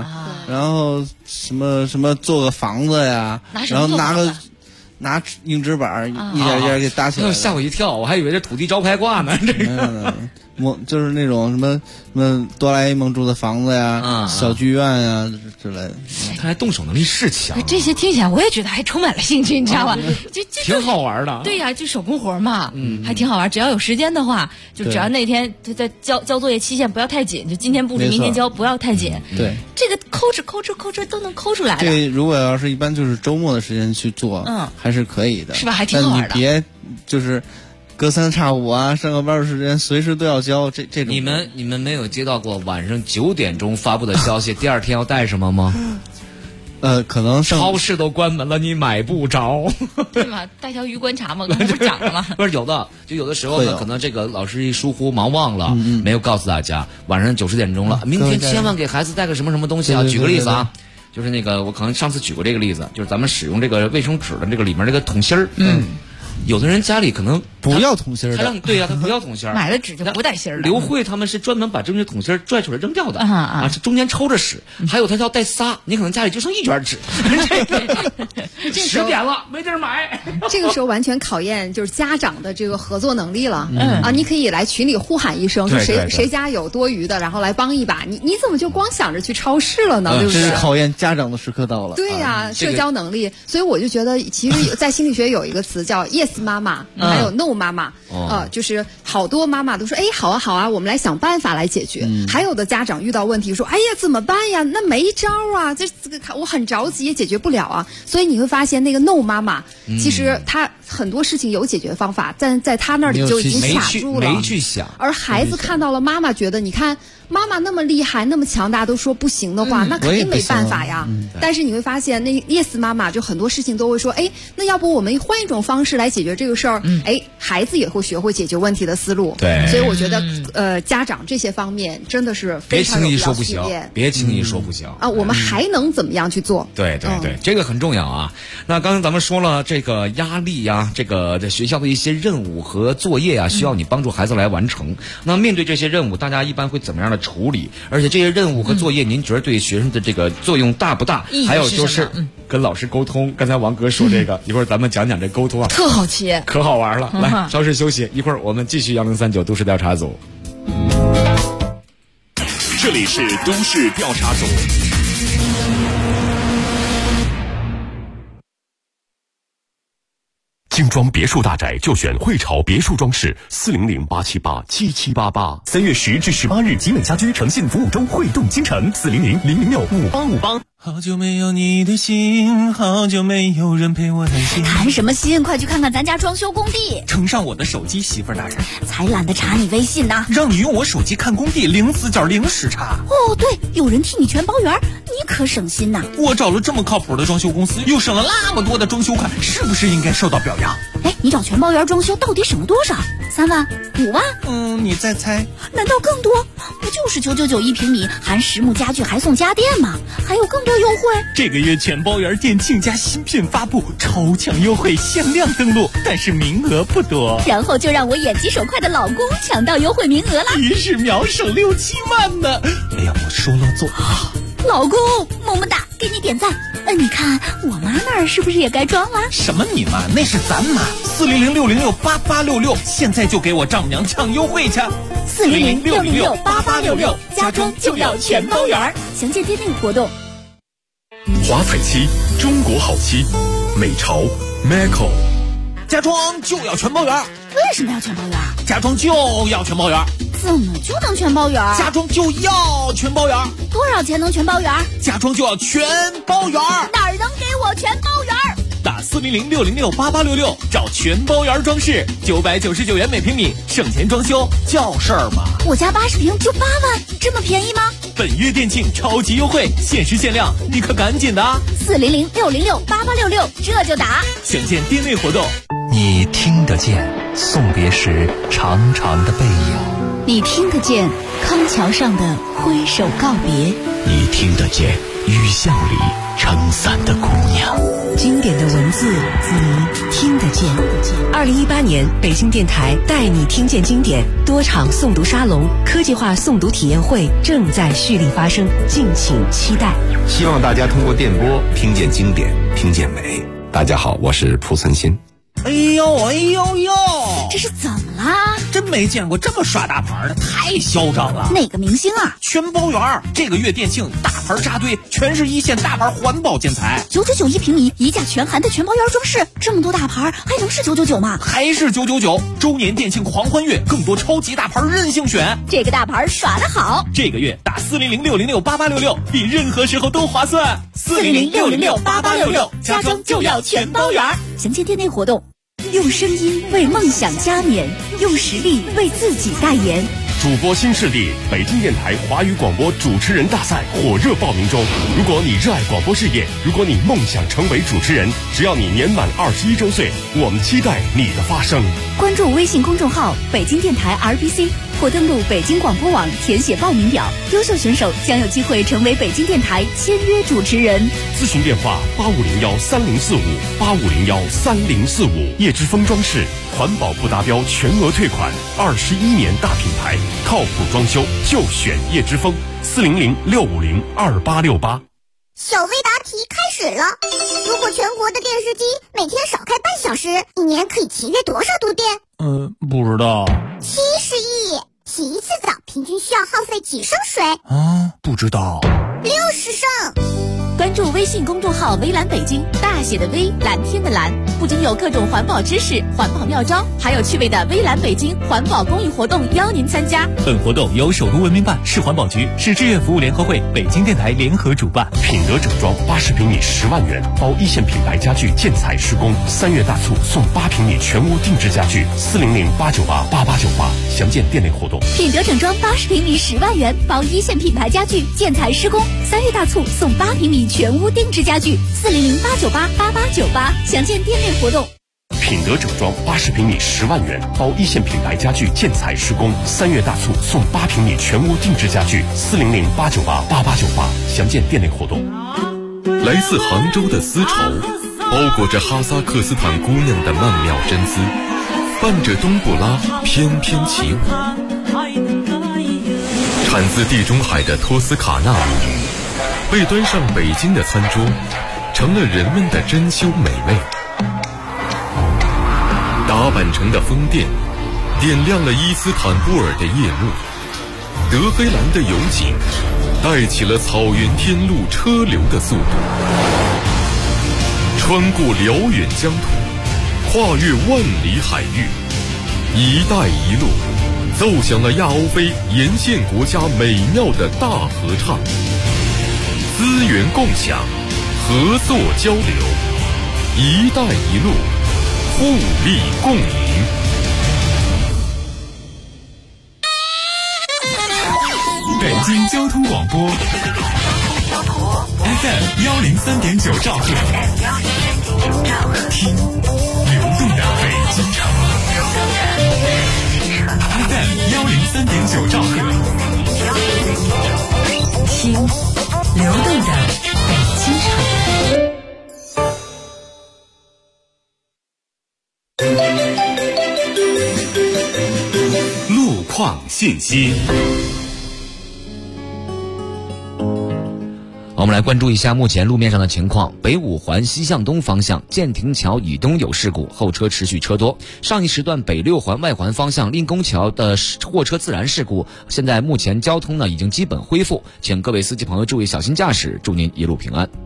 然后什么做个房子呀，然后拿硬纸板一点一点给搭起来， 吓我一跳，我还以为这土地招牌挂呢。这个就是那种什么哆啦 A 梦住的房子呀，小剧院呀之类的。 看来动手能力是强。 这些听起来我也觉得还充满了兴趣，你知道吗？就挺好玩的。 对呀，就手工活嘛，还挺好玩。只要有时间的话，就只要那天在交作业期限不要太紧，就今天布置明天交，不要太紧。 对， 这个抠哧都能抠出来的。 这如果要是一般就是周末的时间去做，还是可以的， 是吧？还挺好玩的。 但你别就是隔三差五啊，上个班的时间随时都要交这种。 你们没有接到过晚上9点钟发布的消息，第二天要带什么吗？ 可能超市都关门了，你买不着。 对吗？带条鱼观察嘛，不是讲了吗？ 不是有的时候呢，可能这个老师一疏忽忙忘了，没有告诉大家，晚上9、10点钟了，明天千万给孩子带个什么东西啊！举个例子啊，就是那个我可能上次举过这个例子，就是咱们使用这个卫生纸的这个里面这个桶芯儿，有的人家里可能不要桶芯儿的， 对呀，他不要桶芯儿， 买了纸就不带芯儿的。 刘慧他们是专门把这些桶芯儿拽出来扔掉的啊，是中间抽着使。还有他要带仨，你可能家里就剩1卷纸。10点了，没地儿买。 这个时候完全考验就是家长的这个合作能力了。你可以来群里呼喊一声，说谁家有多余的，然后来帮一把。你怎么就光想着去超市了呢？对不对？ 这是考验家长的时刻到了。 对呀，社交能力。所以我就觉得，其实，在心理学有一个词叫 yes 妈妈，还有 no 妈妈。就是好多妈妈都说，哎，好啊，我们来想办法来解决。还有的家长遇到问题说，哎呀，怎么办呀？那没招啊，这个我很着急，也解决不了啊。所以你会发现，那个 no 妈妈，其实她很多事情有解决方法，但在她那里就已经卡住了， 没去想。 而孩子看到了妈妈，觉得你看妈妈那么厉害，那么强大，都说不行的话，那肯定没办法呀。但是你会发现，那 yes 妈妈就很多事情都会说，哎，那要不我们换一种方式来解决这个事儿？哎，孩子也会学会解决问题的思路。 对， 所以我觉得家长这些方面真的是非常有必要训练。 别轻易说不行啊！我们还能怎么样去做？ 对，这个很重要啊。那刚才咱们说了这个压力呀，这个在学校的一些任务和作业啊，需要你帮助孩子来完成。那面对这些任务，大家一般会怎么样的处理？而且这些任务和作业，您觉得对学生的这个作用大不大？还有就是跟老师沟通。刚才王哥说这个，一会儿咱们讲讲这沟通啊， 特好奇， 可好玩了。来，稍事休息，一会儿我们继续1039都市调查组。 这里是都市调查组。 精装别墅大宅就选汇潮别墅装饰，400-878-7788。3月10至18日，集美家居诚信服务中，汇动京城，400-006-5858。 好久没有你的心，好久没有人陪我谈心。 谈什么心？快去看看咱家装修工地。 呈上我的手机，媳妇儿大人。 才懒得查你微信呢。 让你用我手机看工地，0死角0时差。 哦，对，有人替你全包圆，你可省心呐。 我找了这么靠谱的装修公司，又省了那么多的装修款，是不是应该受到表扬？ 哎，你找全包圆装修到底省了多少？3万、5万？ 你再猜？ 难道更多？不就是999一平米，含实木家具还送家电吗？还有更多优惠。 这个月全包圆店庆家新片发布，超强优惠，限量登录，但是名额不多。 然后就让我眼疾手快的老公抢到优惠名额了， 一时秒省6、7万呢！哎呀，我说了做。 老公，么么哒，给你点赞。你看我妈那儿是不是也该装了？ 什么你妈？那是咱妈。400-606-8866，现在就给我丈母娘抢优惠去。 400-606-8866，家装就要全包圆。详见店内活动。 华彩漆，中国好漆，美潮 Macco。 家装就要全包圆。 为什么要全包圆？ 家装就要全包圆。 怎么就能全包圆？ 家装就要全包圆。 多少钱能全包圆？ 家装就要全包圆。 哪儿能给我全包圆？ 打400-606-8866，找全包圆装饰，999元每平米，省钱装修叫事儿吗？ 我家80平就8万，这么便宜吗？ 本月店庆超级优惠，限时限量，你可赶紧的啊 ！400-606-8866，这就打。 详见店内活动。 你听得见送别时长长的背影， 你听得见康桥上的挥手告别， 你听得见雨巷里撑伞的姑娘。 经典的文字你听得见。2018年北京电台带你听见经典多场诵读沙龙、科技化诵读体验会正在蓄力发生，敬请期待。 希望大家通过电波听见经典，听见美。大家好，我是蒲存昕。 哎呦， 这是怎么啦？ 真没见过这么耍大牌的，太嚣张了。 哪个明星啊？ 全包圆，这个月店庆大牌扎堆，全是一线大牌环保建材。 999一平米，一价全含的全包圆装饰，这么多大牌还能是999吗？ 还是999。周年店庆狂欢月，更多超级大牌任性选。 这个大牌耍得好， 这个月打400-606-8866，比任何时候都划算。 400-606-8866，家装就要全包圆。详见店内活动。用声音为梦想加冕，用实力为自己代言。 主播新势力北京电台华语广播主持人大赛火热报名中。如果你热爱广播事业，如果你梦想成为主持人，只要你年满21周岁，我们期待你的发声。 关注微信公众号北京电台 RBC， 或登录北京广播网填写报名表。优秀选手将有机会成为北京电台签约主持人。 咨询电话8501-3045，8501-3045。叶之峰装饰，环保不达标全额退款，21年大品牌，靠谱装修就选叶之峰。400-650-2868。 小微答题开始了。如果全国的电视机每天少开半小时，一年可以节约多少度电？ 不知道。 70亿。洗一次澡平均需要耗费几升水？ 不知道。 60升。 关注微信公众号微蓝北京，大写的微，蓝天的蓝，不仅有各种环保知识、环保妙招，还有趣味的微蓝北京环保公益活动邀您参加。 本活动由首都文明办、市环保局、市志愿服务联合会、北京电台联合主办。 品德整装80平米10万元，包一线品牌家具建材施工，3月大促送8平米全屋定制家具，400-898-8898，详见店内活动。 品德整装80平米10万元，包一线品牌家具建材施工，3月大促送8平米全屋定制家具，400-898-8898，详见店内活动。 品德整装80平米10万元，包一线品牌家具建材施工，3月大促送8平米全屋定制家具，400-898-8898，详见店内活动。 来自杭州的丝绸，包裹着哈萨克斯坦姑娘的曼妙真姿，伴着冬不拉翩翩起舞。产自地中海的托斯卡纳舞，被端上北京的餐桌，成了人们的珍馐美味。达坂城的风电点亮了伊斯坦布尔的夜幕，德黑兰的油井带起了草原天路车流的速度，穿过辽远疆土，跨越万里海域，一带一路奏响了亚欧非沿线国家美妙的大合唱。资源共享，合作交流，一带一路，互利共赢。 北京交通广播 FM103.9兆赫，听流动的北京城。FM103.9兆赫， 听流动的北京城。 路况信息。 我们来关注一下目前路面上的情况。北五环西向东方向建亭桥以东有事故，后车持续车多。上一时段北六环外环方向令公桥的货车自燃事故，现在目前交通呢已经基本恢复，请各位司机朋友注意小心驾驶，祝您一路平安。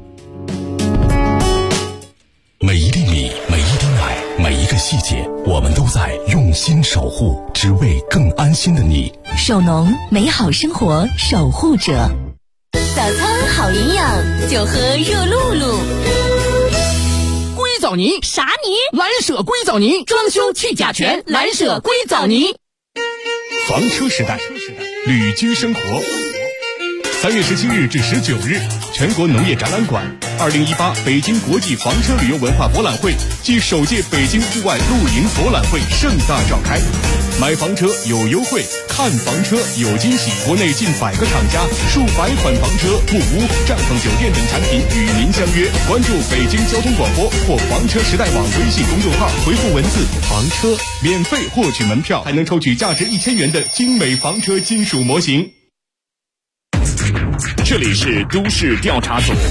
每一粒米，每一滴奶，每一个细节，我们都在用心守护，只为更安心的你。 首农，美好生活守护者。 早餐好营养，就喝热露露。 硅藻泥啥泥？ 蓝舍硅藻泥，装修去甲醛，蓝舍硅藻泥。 房车时代，旅居生活。 3月17日至19日，全国农业展览馆2018北京国际房车旅游文化博览会暨首届北京户外露营博览会盛大召开。买房车有优惠，看房车有惊喜。国内近100个厂家、数百款房车、木屋、帐篷酒店等产品与您相约。关注北京交通广播或房车时代网微信公众号，回复文字“房车”，免费获取门票，还能抽取价值1000元的精美房车金属模型。 这里是都市调查组。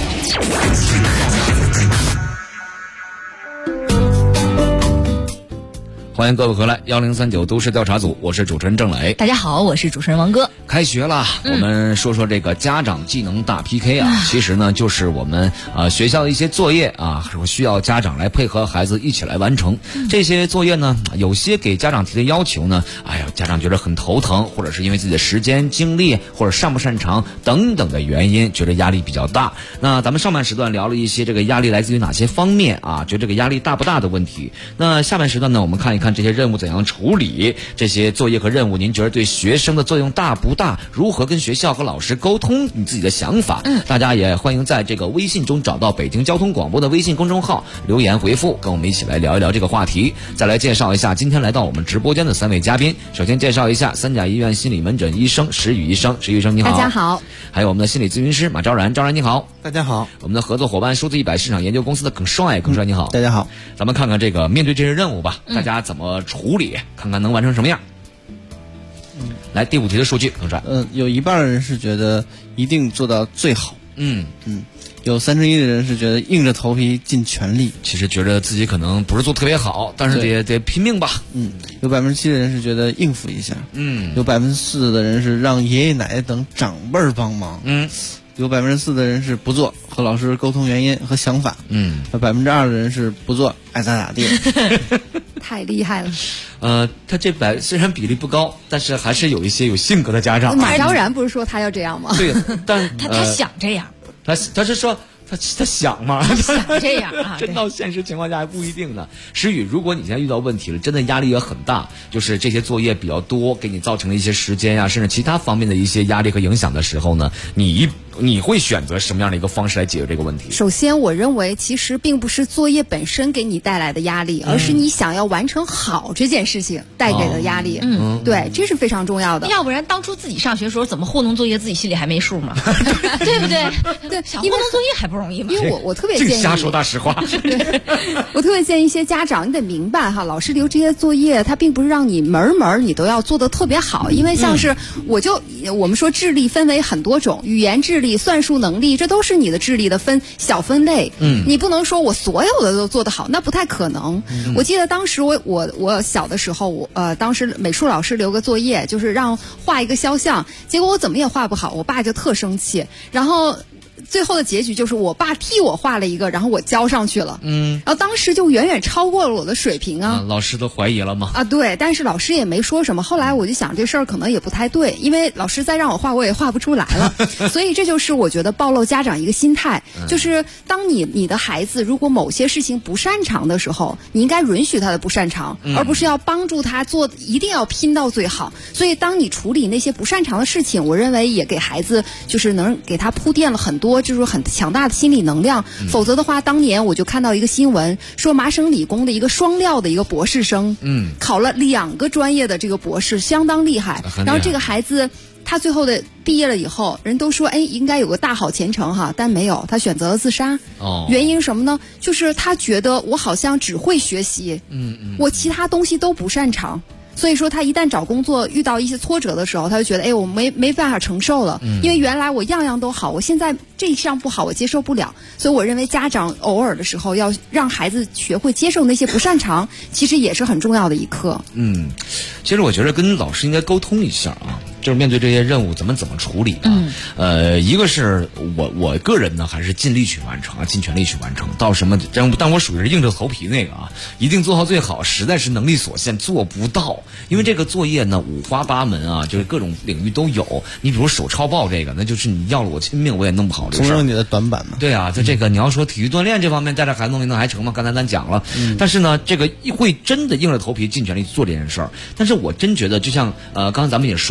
欢迎各位回来，1039都市调查组，我是主持人郑磊。 大家好，我是主持人王哥。 开学了，我们说说这个家长技能大 PK 啊。其实呢，就是我们学校的一些作业啊，需要家长来配合孩子一起来完成。这些作业呢，有些给家长提的要求呢，家长觉得很头疼，或者是因为自己的时间、精力或者擅不擅长等等的原因，觉得压力比较大。那咱们上半时段聊了一些这个压力来自于哪些方面啊，觉得这个压力大不大的问题。那下半时段呢，我们看一看这些任务怎样处理，这些作业和任务您觉得对学生的作用大不大，如何跟学校和老师沟通你自己的想法。大家也欢迎在这个微信中找到北京交通广播的微信公众号，留言回复，跟我们一起来聊一聊这个话题。再来介绍一下今天来到我们直播间的3位嘉宾。首先介绍一下三甲医院心理门诊医生石宇医生。石宇医生你好。 大家好。 还有我们的心理咨询师马昭然。昭然你好。 大家好。 我们的合作伙伴数字100市场研究公司的耿帅你好。 大家好。 咱们看看这个面对这些任务吧，大家怎么处理，看看能完成什么样。来，第5题的数据，耿帅。 有一半的人是觉得一定做到最好。有1/3的人是觉得硬着头皮尽全力， 其实觉得自己可能不是做特别好，但是得拼命吧。 有7%的人是觉得应付一下。有4%的人是让爷爷奶奶等长辈帮忙。有4%的人是不做，和老师沟通原因和想法。有2%的人是不做，爱咋咋地。 太厉害了。他这虽然比例不高，但是还是有一些有性格的家长。 马昭然不是说他要这样吗？ 对，但他想这样。 他是说他想吗？ 他想这样啊？ 真到现实情况下还不一定呢。石宇，如果你现在遇到问题了，真的压力也很大，就是这些作业比较多，给你造成了一些时间呀，甚至其他方面的一些压力和影响的时候呢，你会选择什么样的一个方式来解决这个问题？ 首先，我认为其实并不是作业本身给你带来的压力，而是你想要完成好这件事情带给的压力。对，这是非常重要的。 要不然当初自己上学的时候怎么糊弄作业，自己心里还没数吗？对不对？ 对， 想糊弄作业还不容易吗？ 因为我特别建议， 瞎说大实话。 我特别建议一些家长，你得明白哈，老师留这些作业，他并不是让你门你都要做得特别好，因为像是我们说智力分为很多种，语言智力、算术能力，这都是你的智力的小分类。你不能说我所有的都做得好，那不太可能。我记得当时我小的时候，当时美术老师留个作业，就是让画一个肖像，结果我怎么也画不好，我爸就特生气，然后最后的结局就是我爸替我画了一个，然后我交上去了。然后当时就远远超过了我的水平啊。 老师都怀疑了吗？ 对，但是老师也没说什么。后来我就想这事儿可能也不太对，因为老师再让我画我也画不出来了。所以这就是我觉得暴露家长一个心态，就是当你的孩子如果某些事情不擅长的时候，你应该允许他的不擅长，而不是要帮助他做，一定要拼到最好。所以当你处理那些不擅长的事情，我认为也给孩子就是能给他铺垫了很多就是很强大的心理能量。否则的话，当年我就看到一个新闻，说麻省理工的一个双料的一个博士生，考了2个专业的这个博士，相当厉害。然后这个孩子他最后的毕业了以后，人都说应该有个大好前程哈，但没有，他选择了自杀。原因什么呢？就是他觉得我好像只会学习，我其他东西都不擅长。所以说他一旦找工作遇到一些挫折的时候，他就觉得我没办法承受了，因为原来我样样都好，我现在这一项不好，我接受不了。所以我认为家长偶尔的时候要让孩子学会接受那些不擅长，其实也是很重要的一课。 其实我觉得跟老师应该沟通一下啊，就是面对这些任务怎么处理啊。一个是我个人呢还是尽力去完成啊，尽全力去完成。到什么但我属于是硬着头皮那个啊，一定做好最好，实在是能力所限做不到。因为这个作业呢五花八门啊，就是各种领域都有。你比如手抄报这个，那就是你要了我亲命我也弄不好这事儿。 总有你的短板嘛。 对啊，就这个你要说体育锻炼这方面带着孩子弄还成吗？刚才咱讲了，但是呢，这个会真的硬着头皮尽全力做这件事儿。但是我真觉得，就像刚才咱们也说了，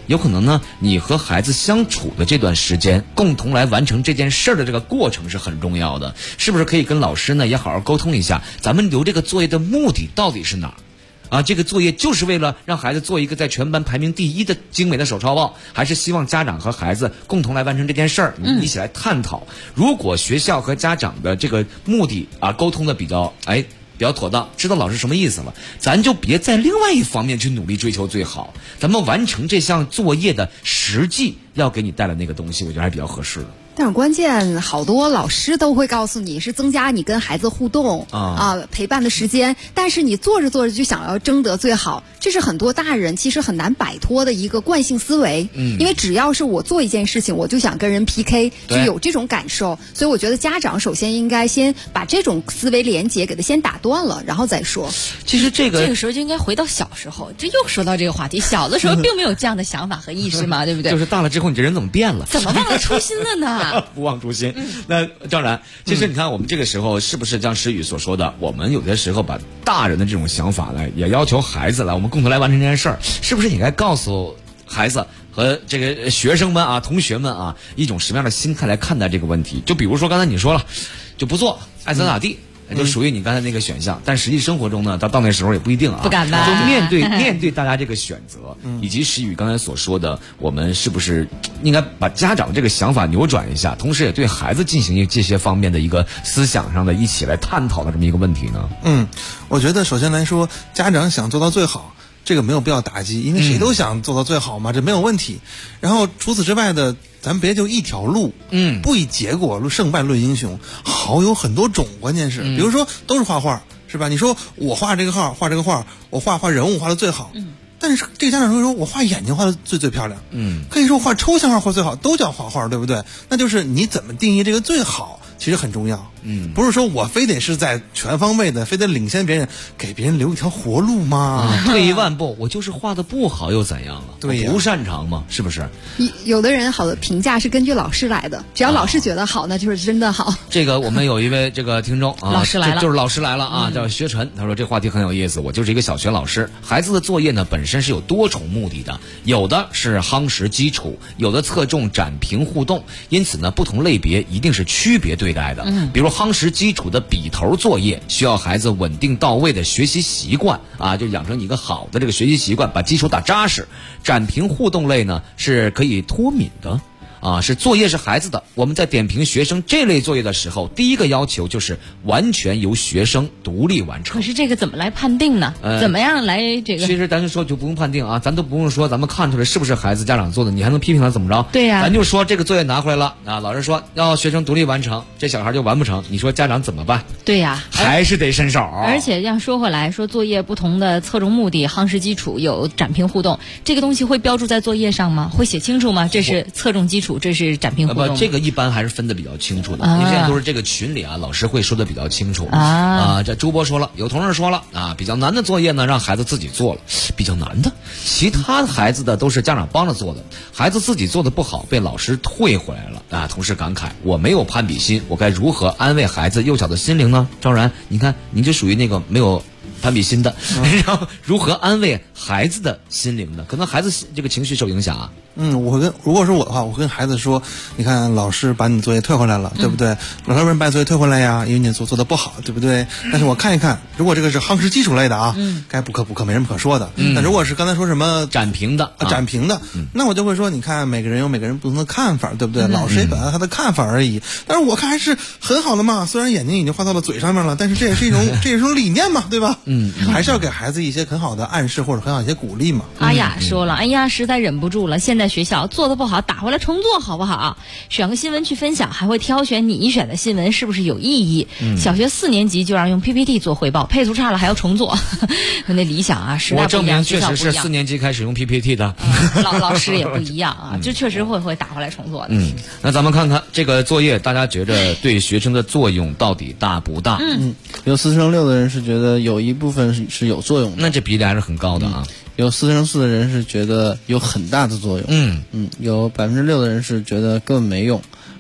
有可能呢，你和孩子相处的这段时间，共同来完成这件事儿的这个过程是很重要的，是不是可以跟老师呢也好好沟通一下，咱们留这个作业的目的到底是哪儿？啊，这个作业就是为了让孩子做一个在全班排名第1的精美的手抄报，还是希望家长和孩子共同来完成这件事儿，一起来探讨。如果学校和家长的这个目的啊沟通的比较妥当，知道老师什么意思了，咱就别在另外一方面去努力追求最好，咱们完成这项作业的实际要给你带来那个东西，我觉得还是比较合适的。 但是关键，好多老师都会告诉你是增加你跟孩子互动陪伴的时间，但是你做着做着就想要争得最好，这是很多大人其实很难摆脱的一个惯性思维。因为只要是我做一件事情，我就想跟人 PK， 就有这种感受。所以我觉得家长首先应该先把这种思维连结给他先打断了，然后再说。 其实这个时候就应该回到小时候，这又说到这个话题，小的时候并没有这样的想法和意识嘛，对不对？ 就是大了之后，你这人怎么变了？ 怎么忘了初心了呢？ 不忘初心。那当然，其实你看我们这个时候是不是像诗雨所说的，我们有的时候把大人的这种想法呢，也要求孩子来，我们共同来完成这件事儿，是不是应该告诉孩子和这个学生们啊、同学们啊，一种什么样的心态来看待这个问题？就比如说刚才你说了，就不做，爱咋咋地。就属于你刚才那个选项，但实际生活中呢，到那时候也不一定啊。 不敢吧？ 就面对大家这个选择，以及诗雨刚才所说的，我们是不是应该把家长这个想法扭转一下，同时也对孩子进行这些方面的一个思想上的一起来探讨的这么一个问题呢？ 我觉得首先来说，家长想做到最好，这个没有必要打击，因为谁都想做到最好嘛，这没有问题。然后除此之外的，咱别就一条路，不以结果胜败论英雄，好有很多种。关键是，比如说都是画画，是吧？你说我画这个画，我画人物画的最好，但是这个家长说我画眼睛画的最漂亮，可以说我画抽象画画最好，都叫画画，对不对？那就是你怎么定义这个最好，其实很重要。不是说我非得是在全方位的，非得领先别人，给别人留一条活路吗？ 退一万步，我就是画的不好又怎样了？ 对呀， 不擅长嘛，是不是？ 有的人好的评价是根据老师来的，只要老师觉得好，那就是真的好。 这个我们有一位这个听众啊， 老师来了， 就是老师来了啊，叫薛晨。他说这话题很有意思，我就是一个小学老师，孩子的作业呢本身是有多重目的的，有的是夯实基础，有的侧重展评互动，因此呢不同类别一定是区别对待的。比如夯实基础的笔头作业，需要孩子稳定到位的学习习惯啊，就养成一个好的这个学习习惯，把基础打扎实。展评互动类呢是可以脱敏的。是作业是孩子的，我们在点评学生这类作业的时候，第一个要求就是完全由学生独立完成。 可是这个怎么来判定呢？怎么样来这个？ 其实咱就说就不用判定啊，咱都不用说，咱们看出来是不是孩子家长做的，你还能批评他怎么着？ 对呀， 咱就说这个作业拿回来了啊，老师说要学生独立完成，这小孩就完不成，你说家长怎么办？ 对呀， 还是得伸手。 而且要说回来，说作业不同的侧重目的、夯实基础、有展评互动，这个东西会标注在作业上吗？会写清楚吗？这是侧重基础，这是展评互动。 这个一般还是分得比较清楚的，因为现在都是这个群里啊，老师会说的比较清楚这朱波说了，有同事说了啊，比较难的作业呢，让孩子自己做了，比较难的，其他孩子的都是家长帮着做的，孩子自己做的不好，被老师退回来了啊。同事感慨，我没有攀比心，我该如何安慰孩子幼小的心灵呢？昭然，你看，您就属于那个没有攀比心的，然后如何安慰孩子的心灵呢？可能孩子这个情绪受影响啊。 如果是我的话，我跟孩子说，你看老师把你作业退回来了，对不对？老师为什么把作业退回来呀？因为你做的不好，对不对？但是我看一看，如果这个是夯实基础类的啊，该补课没什么可说的。那如果是刚才说什么展评的， 那我就会说，你看每个人有每个人不同的看法，对不对？老师也表达他的看法而已。但是我看还是很好的嘛，虽然眼睛已经画到了嘴上面了，但是这也是一种理念嘛，对吧？还是要给孩子一些很好的暗示或者很好一些鼓励嘛。 阿雅说了，哎呀，实在忍不住了，现在学校做的不好，打回来重做好不好？选个新闻去分享，还会挑选你选的新闻是不是有意义？小学4年级就让用 PPT 做汇报，配图差了还要重做，那理想啊，时代不一样， 我证明确实是4年级开始用 PPT 的， 老师也不一样啊，这确实会打回来重做的。 那咱们看看这个作业，大家觉得对学生的作用到底大不大？ 有4成6的人是觉得有一部分是有作用的， 那这比例还是很高的啊。 有4成4的人是觉得有很大的作用，有6%的人是觉得根本没用，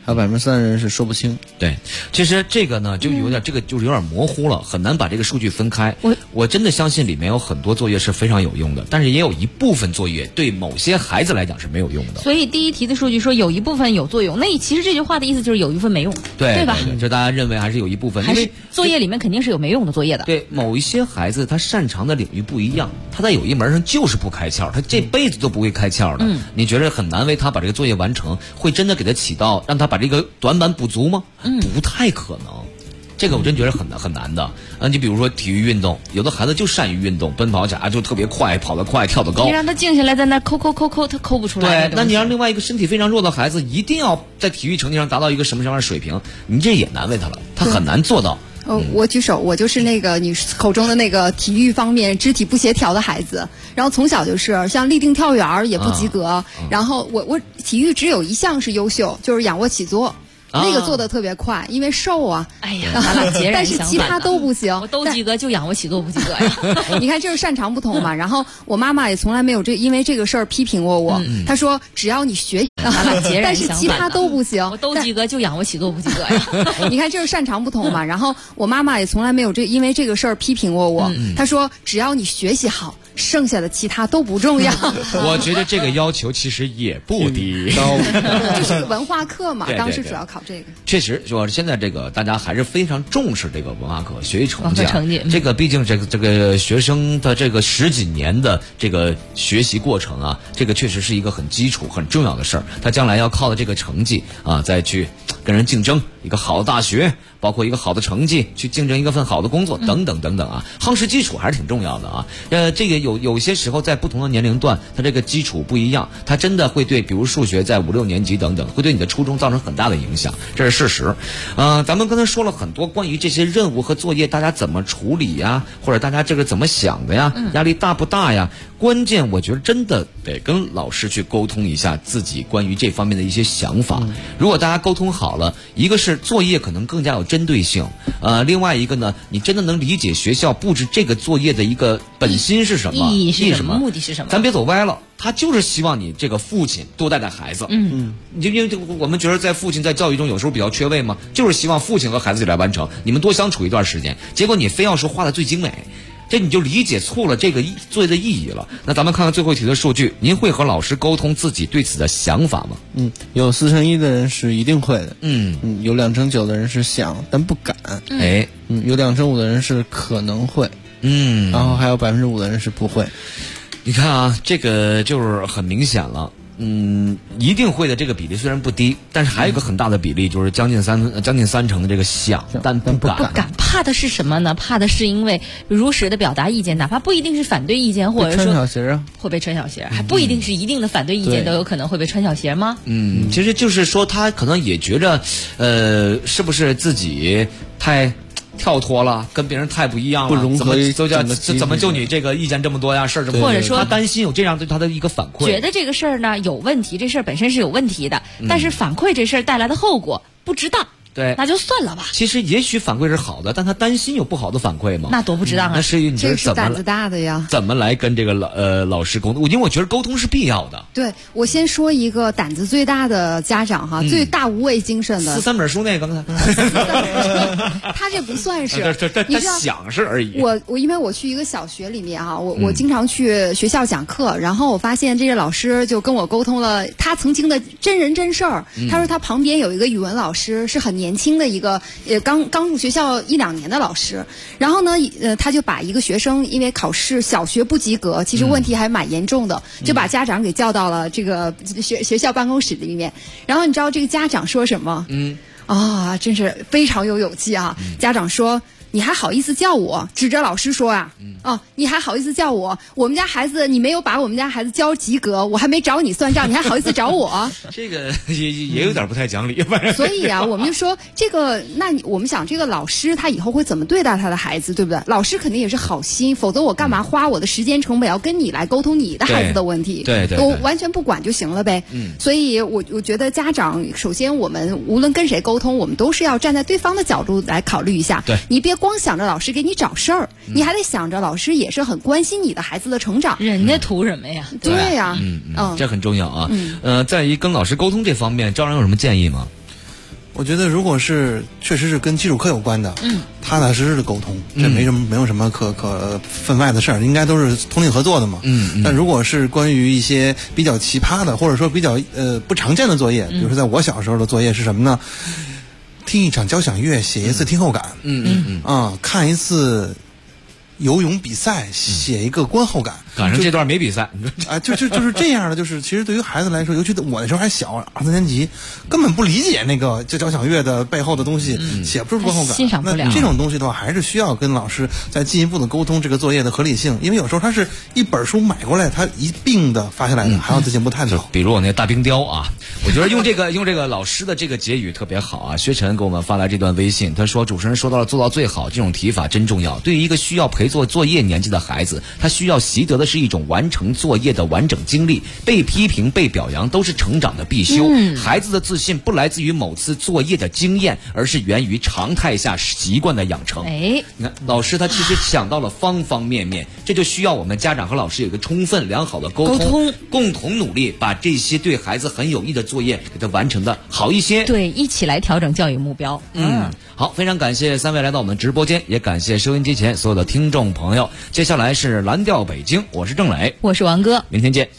还有3%的人是说不清。 对，其实这个呢就有点就是有点模糊了，很难把这个数据分开。我真的相信里面有很多作业是非常有用的，但是也有一部分作业对某些孩子来讲是没有用的。 所以第一题的数据说有一部分有作用，那其实这句话的意思就是有一部分没用，对吧？ 这大家认为还是有一部分，因为作业里面肯定是有没用的作业的。 对，某一些孩子他擅长的领域不一样，他在有一门上就是不开窍，他这辈子都不会开窍的。你觉得很难为他把这个作业完成，会真的给他起到让他把这个短板补足吗？不太可能。这个我真觉得很难的。你比如说体育运动，有的孩子就善于运动，奔跑起来就特别快，跑得快，跳得高。 你让他静下来在那抠，他抠不出来。 对，那你让另外一个身体非常弱的孩子，一定要在体育成绩上达到一个什么样的水平，你这也难为他了，他很难做到。 我举手，我就是那个你口中的那个体育方面肢体不协调的孩子，然后从小就是像立定跳远也不及格，然后我体育只有一项是优秀，就是仰卧起坐。那个做的特别快，因为瘦啊。 哎呀，咱俩截然相反。 但是其他都不行， 我都及格，就仰卧起坐不及格呀。 你看，这是擅长不同嘛。然后我妈妈也从来没有因为这个事儿批评过我。她说只要你学， 咱俩截然相反。 但是其他都不行， 我都及格，就仰卧起坐不及格呀。 你看，这是擅长不同嘛。然后我妈妈也从来没有因为这个事儿批评过我。她说只要你学习好，剩下的其他都不重要。 我觉得这个要求其实也不低， 就是文化课嘛，当时主要考这个。 确实，说现在这个大家还是非常重视这个文化课学习成绩。这个毕竟这个学生的这个10几年的这个学习过程啊，这个确实是一个很基础、很重要的事儿。他将来要靠的这个成绩啊，再去跟人竞争一个好的大学，包括一个好的成绩，去竞争一份好的工作，等等等等啊，夯实基础还是挺重要的啊。这个有些时候在不同的年龄段，它这个基础不一样，它真的会对，比如数学在5、6年级等等，会对你的初中造成很大的影响，这是事实。咱们刚才说了很多关于这些任务和作业，大家怎么处理呀，或者大家这个怎么想的呀，压力大不大呀？关键我觉得真的得跟老师去沟通一下自己关于这方面的一些想法。如果大家沟通好了，一个是作业可能更加有针对性，另外一个呢，你真的能理解学校布置这个作业的一个本心是什么， 意义是什么，目的是什么？ 咱别走歪了。他就是希望你这个父亲多带带孩子，因为我们觉得在父亲在教育中有时候比较缺位嘛，就是希望父亲和孩子来完成，你们多相处一段时间。结果你非要说画的最精美，这你就理解错了这个作业的意义了。那咱们看看最后一题的数据，您会和老师沟通自己对此的想法吗？ 有1/4的人是一定会的，有2/9的人是想但不敢，有2/5的人是可能会，然后还有5%的人是不会。 你看啊，这个就是很明显了。一定会的这个比例虽然不低，但是还有一个很大的比例，就是将近三成的这个想但不敢。 不敢，怕的是什么呢？怕的是因为如实的表达意见，哪怕不一定是反对意见，或者说穿小鞋啊， 会被穿小鞋，还不一定是一定的反对意见都有可能会被穿小鞋吗？ 其实就是说他可能也觉着，是不是自己太跳脱了，跟别人太不一样了， 不融合， 怎么就你这个意见这么多呀，事儿这么多， 或者说他担心有这样对他的一个反馈， 觉得这个事儿呢有问题，这事儿本身是有问题的，但是反馈这事儿带来的后果不知道。 对， 那就算了吧。 其实也许反馈是好的，但他担心有不好的反馈嘛？ 那多不值当啊！ 那是你这是胆子大的呀。 怎么来跟这个老师沟通？因为我觉得沟通是必要的。 对，我先说一个胆子最大的家长哈，最大无畏精神的。 4、3本书那个刚才， 他这不算是， 他想是而已。 我因为我去一个小学里面哈，我经常去学校讲课，然后我发现这个老师就跟我沟通了他曾经的真人真事儿。他说他旁边有一个语文老师是很年轻的一个。刚入学校1、2年的老师，然后呢，他就把一个学生因为考试小学不及格，其实问题还蛮严重的，就把家长给叫到了这个学校办公室里面。然后你知道这个家长说什么？真是非常有勇气啊！家长说：“你还好意思叫我？”指着老师说啊，你还好意思叫我？我们家孩子你没有把我们家孩子教及格，我还没找你算账，你还好意思找我？ 这个也有点不太讲理，反正。 所以啊，我们就说这个，我们想这个老师他以后会怎么对待他的孩子，对不对？老师肯定也是好心，否则我干嘛花我的时间成本要跟你来沟通你的孩子的问题？ 对， 我完全不管就行了呗。所以我觉得家长首先我们无论跟谁沟通，我们都是要站在对方的角度来考虑一下。 对， 你别光想着老师给你找事儿，你还得想着老师也是很关心你的孩子的成长。 人家图什么呀？ 对呀， 这很重要啊。在于跟老师沟通这方面，赵然有什么建议吗？ 我觉得如果是确实是跟基础课有关的，踏踏实实的沟通，这没有什么可分外的事儿，应该都是通力合作的嘛。但如果是关于一些比较奇葩的，或者说比较不常见的作业，比如说在我小时候的作业是什么呢？听一场交响乐，写一次听后感。看一次游泳比赛，写一个观后感。 赶上这段没比赛啊，就是这样的。就是其实对于孩子来说，尤其我那时候还小，2、3年级，根本不理解那个交响乐的背后的东西，写不出观后感， 欣赏不了。 那这种东西的话，还是需要跟老师再进一步的沟通这个作业的合理性，因为有时候他是一本书买过来，他一并的发下来的，还要进一步探讨。 比如我那大冰雕啊，我觉得用这个老师的这个结语特别好啊。薛晨给我们发来这段微信，他说主持人说到了做到最好，这种提法真重要。对于一个需要陪做作业年纪的孩子，他需要习得的是一种完成作业的完整经历，被批评被表扬都是成长的必修。孩子的自信不来自于某次作业的经验，而是源于常态下习惯的养成。你看老师他其实想到了方方面面，这就需要我们家长和老师有一个充分良好的沟通，共同努力把这些对孩子很有益的作业给他完成的好一些。 对，一起来调整教育目标。 好，非常感谢3位来到我们直播间，也感谢收音机前所有的听众朋友。接下来是蓝调北京，我是郑磊， 我是王哥， 明天见。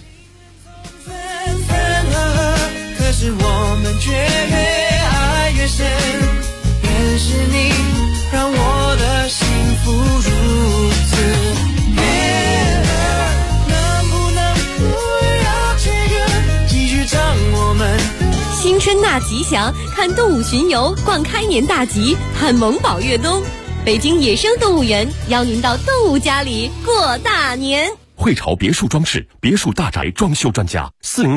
可是我们却越爱越深，也是你让我的幸福如此悦耳，能不能不要这个继续掌我们？ 新春大吉祥，看动物巡游，逛开年大吉，探萌宝越冬。北京野生动物园邀您到动物家里过大年。 汇潮别墅装饰，别墅大宅装修专家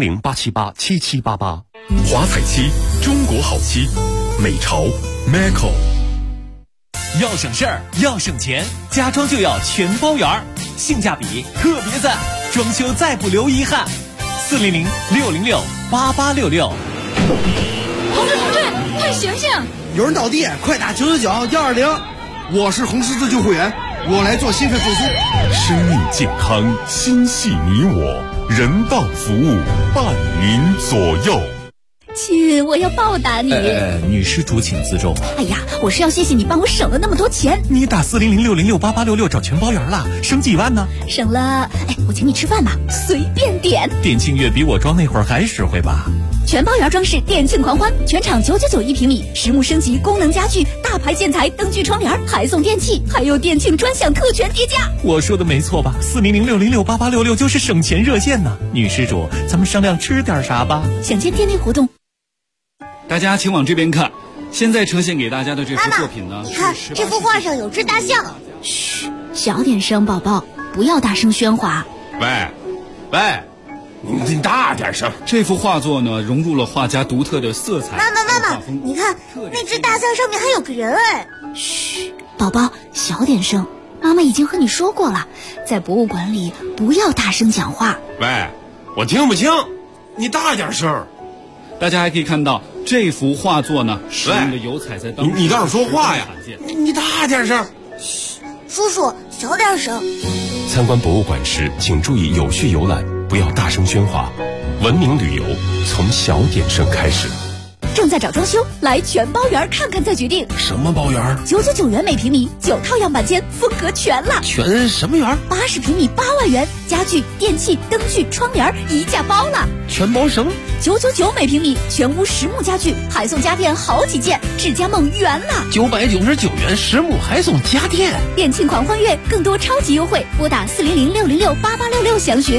，400-878-7788。华彩漆，中国好漆，美潮 Maco。 要省事儿，要省钱，家装就要全包圆儿，性价比特别赞，装修再不留遗憾。400-606-8866。 同志，快醒醒！ 有人倒地，快打999-120。我是红十字救护员，我来做心肺复苏。 生命健康，心系你我，人道服务伴您左右。 亲，我要报答你。 女施主请自重。 哎呀，我是要谢谢你帮我省了那么多钱。 你打400-606-8866找全包圆了，省几万呢？ 省了，我请你吃饭嘛，随便点。 店庆月比我装那会儿还实惠吧？ 全包圆装饰店庆狂欢，全场999一平米，实木升级功能家具，大牌建材灯具窗帘，还送电器，还有店庆专享特权叠加。 我说的没错吧？400-606-8866就是省钱热线呢。女施主，咱们商量吃点啥吧？ 想见店内活动。 大家请往这边看，现在呈现给大家的这幅作品呢， 你看这幅画上有只大象。 嘘，小点声，宝宝，不要大声喧哗。 喂，你大点声。这幅画作呢，融入了画家独特的色彩。 妈妈，你看那只大象上面还有个人哎。 嘘，宝宝，小点声。妈妈已经和你说过了，在博物馆里不要大声讲话。 喂，我听不清，你大点声。大家还可以看到这幅画作呢，使用的油彩在当中。 你倒是说话呀！你大点声。 嘘，叔叔小点声。 参观博物馆时，请注意有序游览，不要大声喧哗。文明旅游从小点声开始。 正在找装修，来全包圆看看再决定。 什么包圆 ？999元每平米，9套样板间，风格全了。 全什么圆 ？80平米8万元，家具、电器、灯具、窗帘一价包了。 全包什么 ？999每平米，全屋实木家具，还送家电好几件，智家梦圆了。 999元实木还送家电， 店庆狂欢月，更多超级优惠，拨打400-606-8866详询。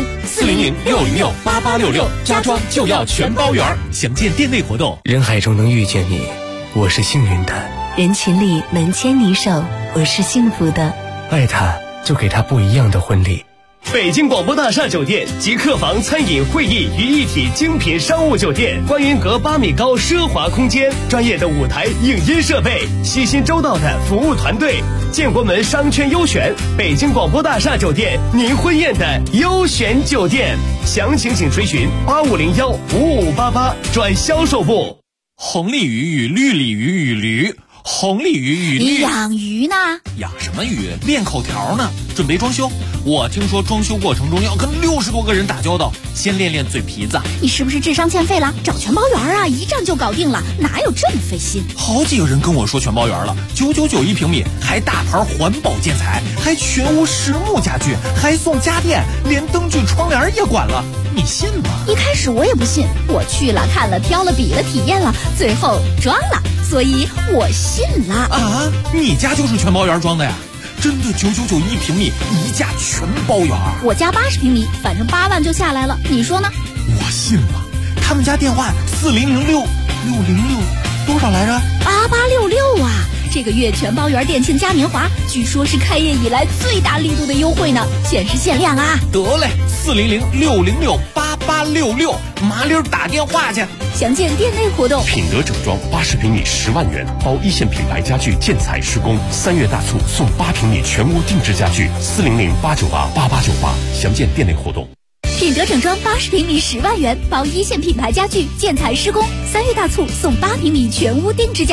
400-606-8866，家装就要全包圆。详见店内活动。 人海中能遇见你，我是幸运的； 人群里能牵你手，我是幸福的。 爱他，就给他不一样的婚礼。 北京广播大厦酒店集客房、餐饮、会议于一体精品商务酒店，观云阁8米高奢华空间，专业的舞台影音设备，细心周到的服务团队，建国门商圈优选，北京广播大厦酒店，您婚宴的优选酒店。详情请垂询8501-5588转销售部。 红鲤鱼与绿鲤鱼与驴， 红鲤鱼你养鱼呢？ 养什么鱼？练口条呢，准备装修。我听说装修过程中要跟60多个人打交道，先练练嘴皮子。 你是不是智商欠费了？找全包圆啊，一站就搞定了，哪有这么费心？ 好几个人跟我说全包圆了，999一平米，还大牌环保建材，还全屋实木家具，还送家电，连灯具窗帘也管了，你信吗？ 一开始我也不信，我去了看了挑了比了体验了，最后装了，所以我信了。 啊，你家就是全包圆装的呀？真的999一平米，一价全包圆。 我家80平米，反正8万就下来了，你说呢？ 我信了。他们家电话4006多少来着 ？8866啊！这个月全包圆店庆嘉年华，据说是开业以来最大力度的优惠呢，限时限量啊！ 得嘞，4006668866，麻溜打电话去。 详见店内活动。 品德整装80平米10万元，包一线品牌家具建材施工，3月大促送8平米全屋定制家具，400-898-8898，详见店内活动。 品德整装80平米10万元，包一线品牌家具建材施工，3月大促送8平米全屋定制家具。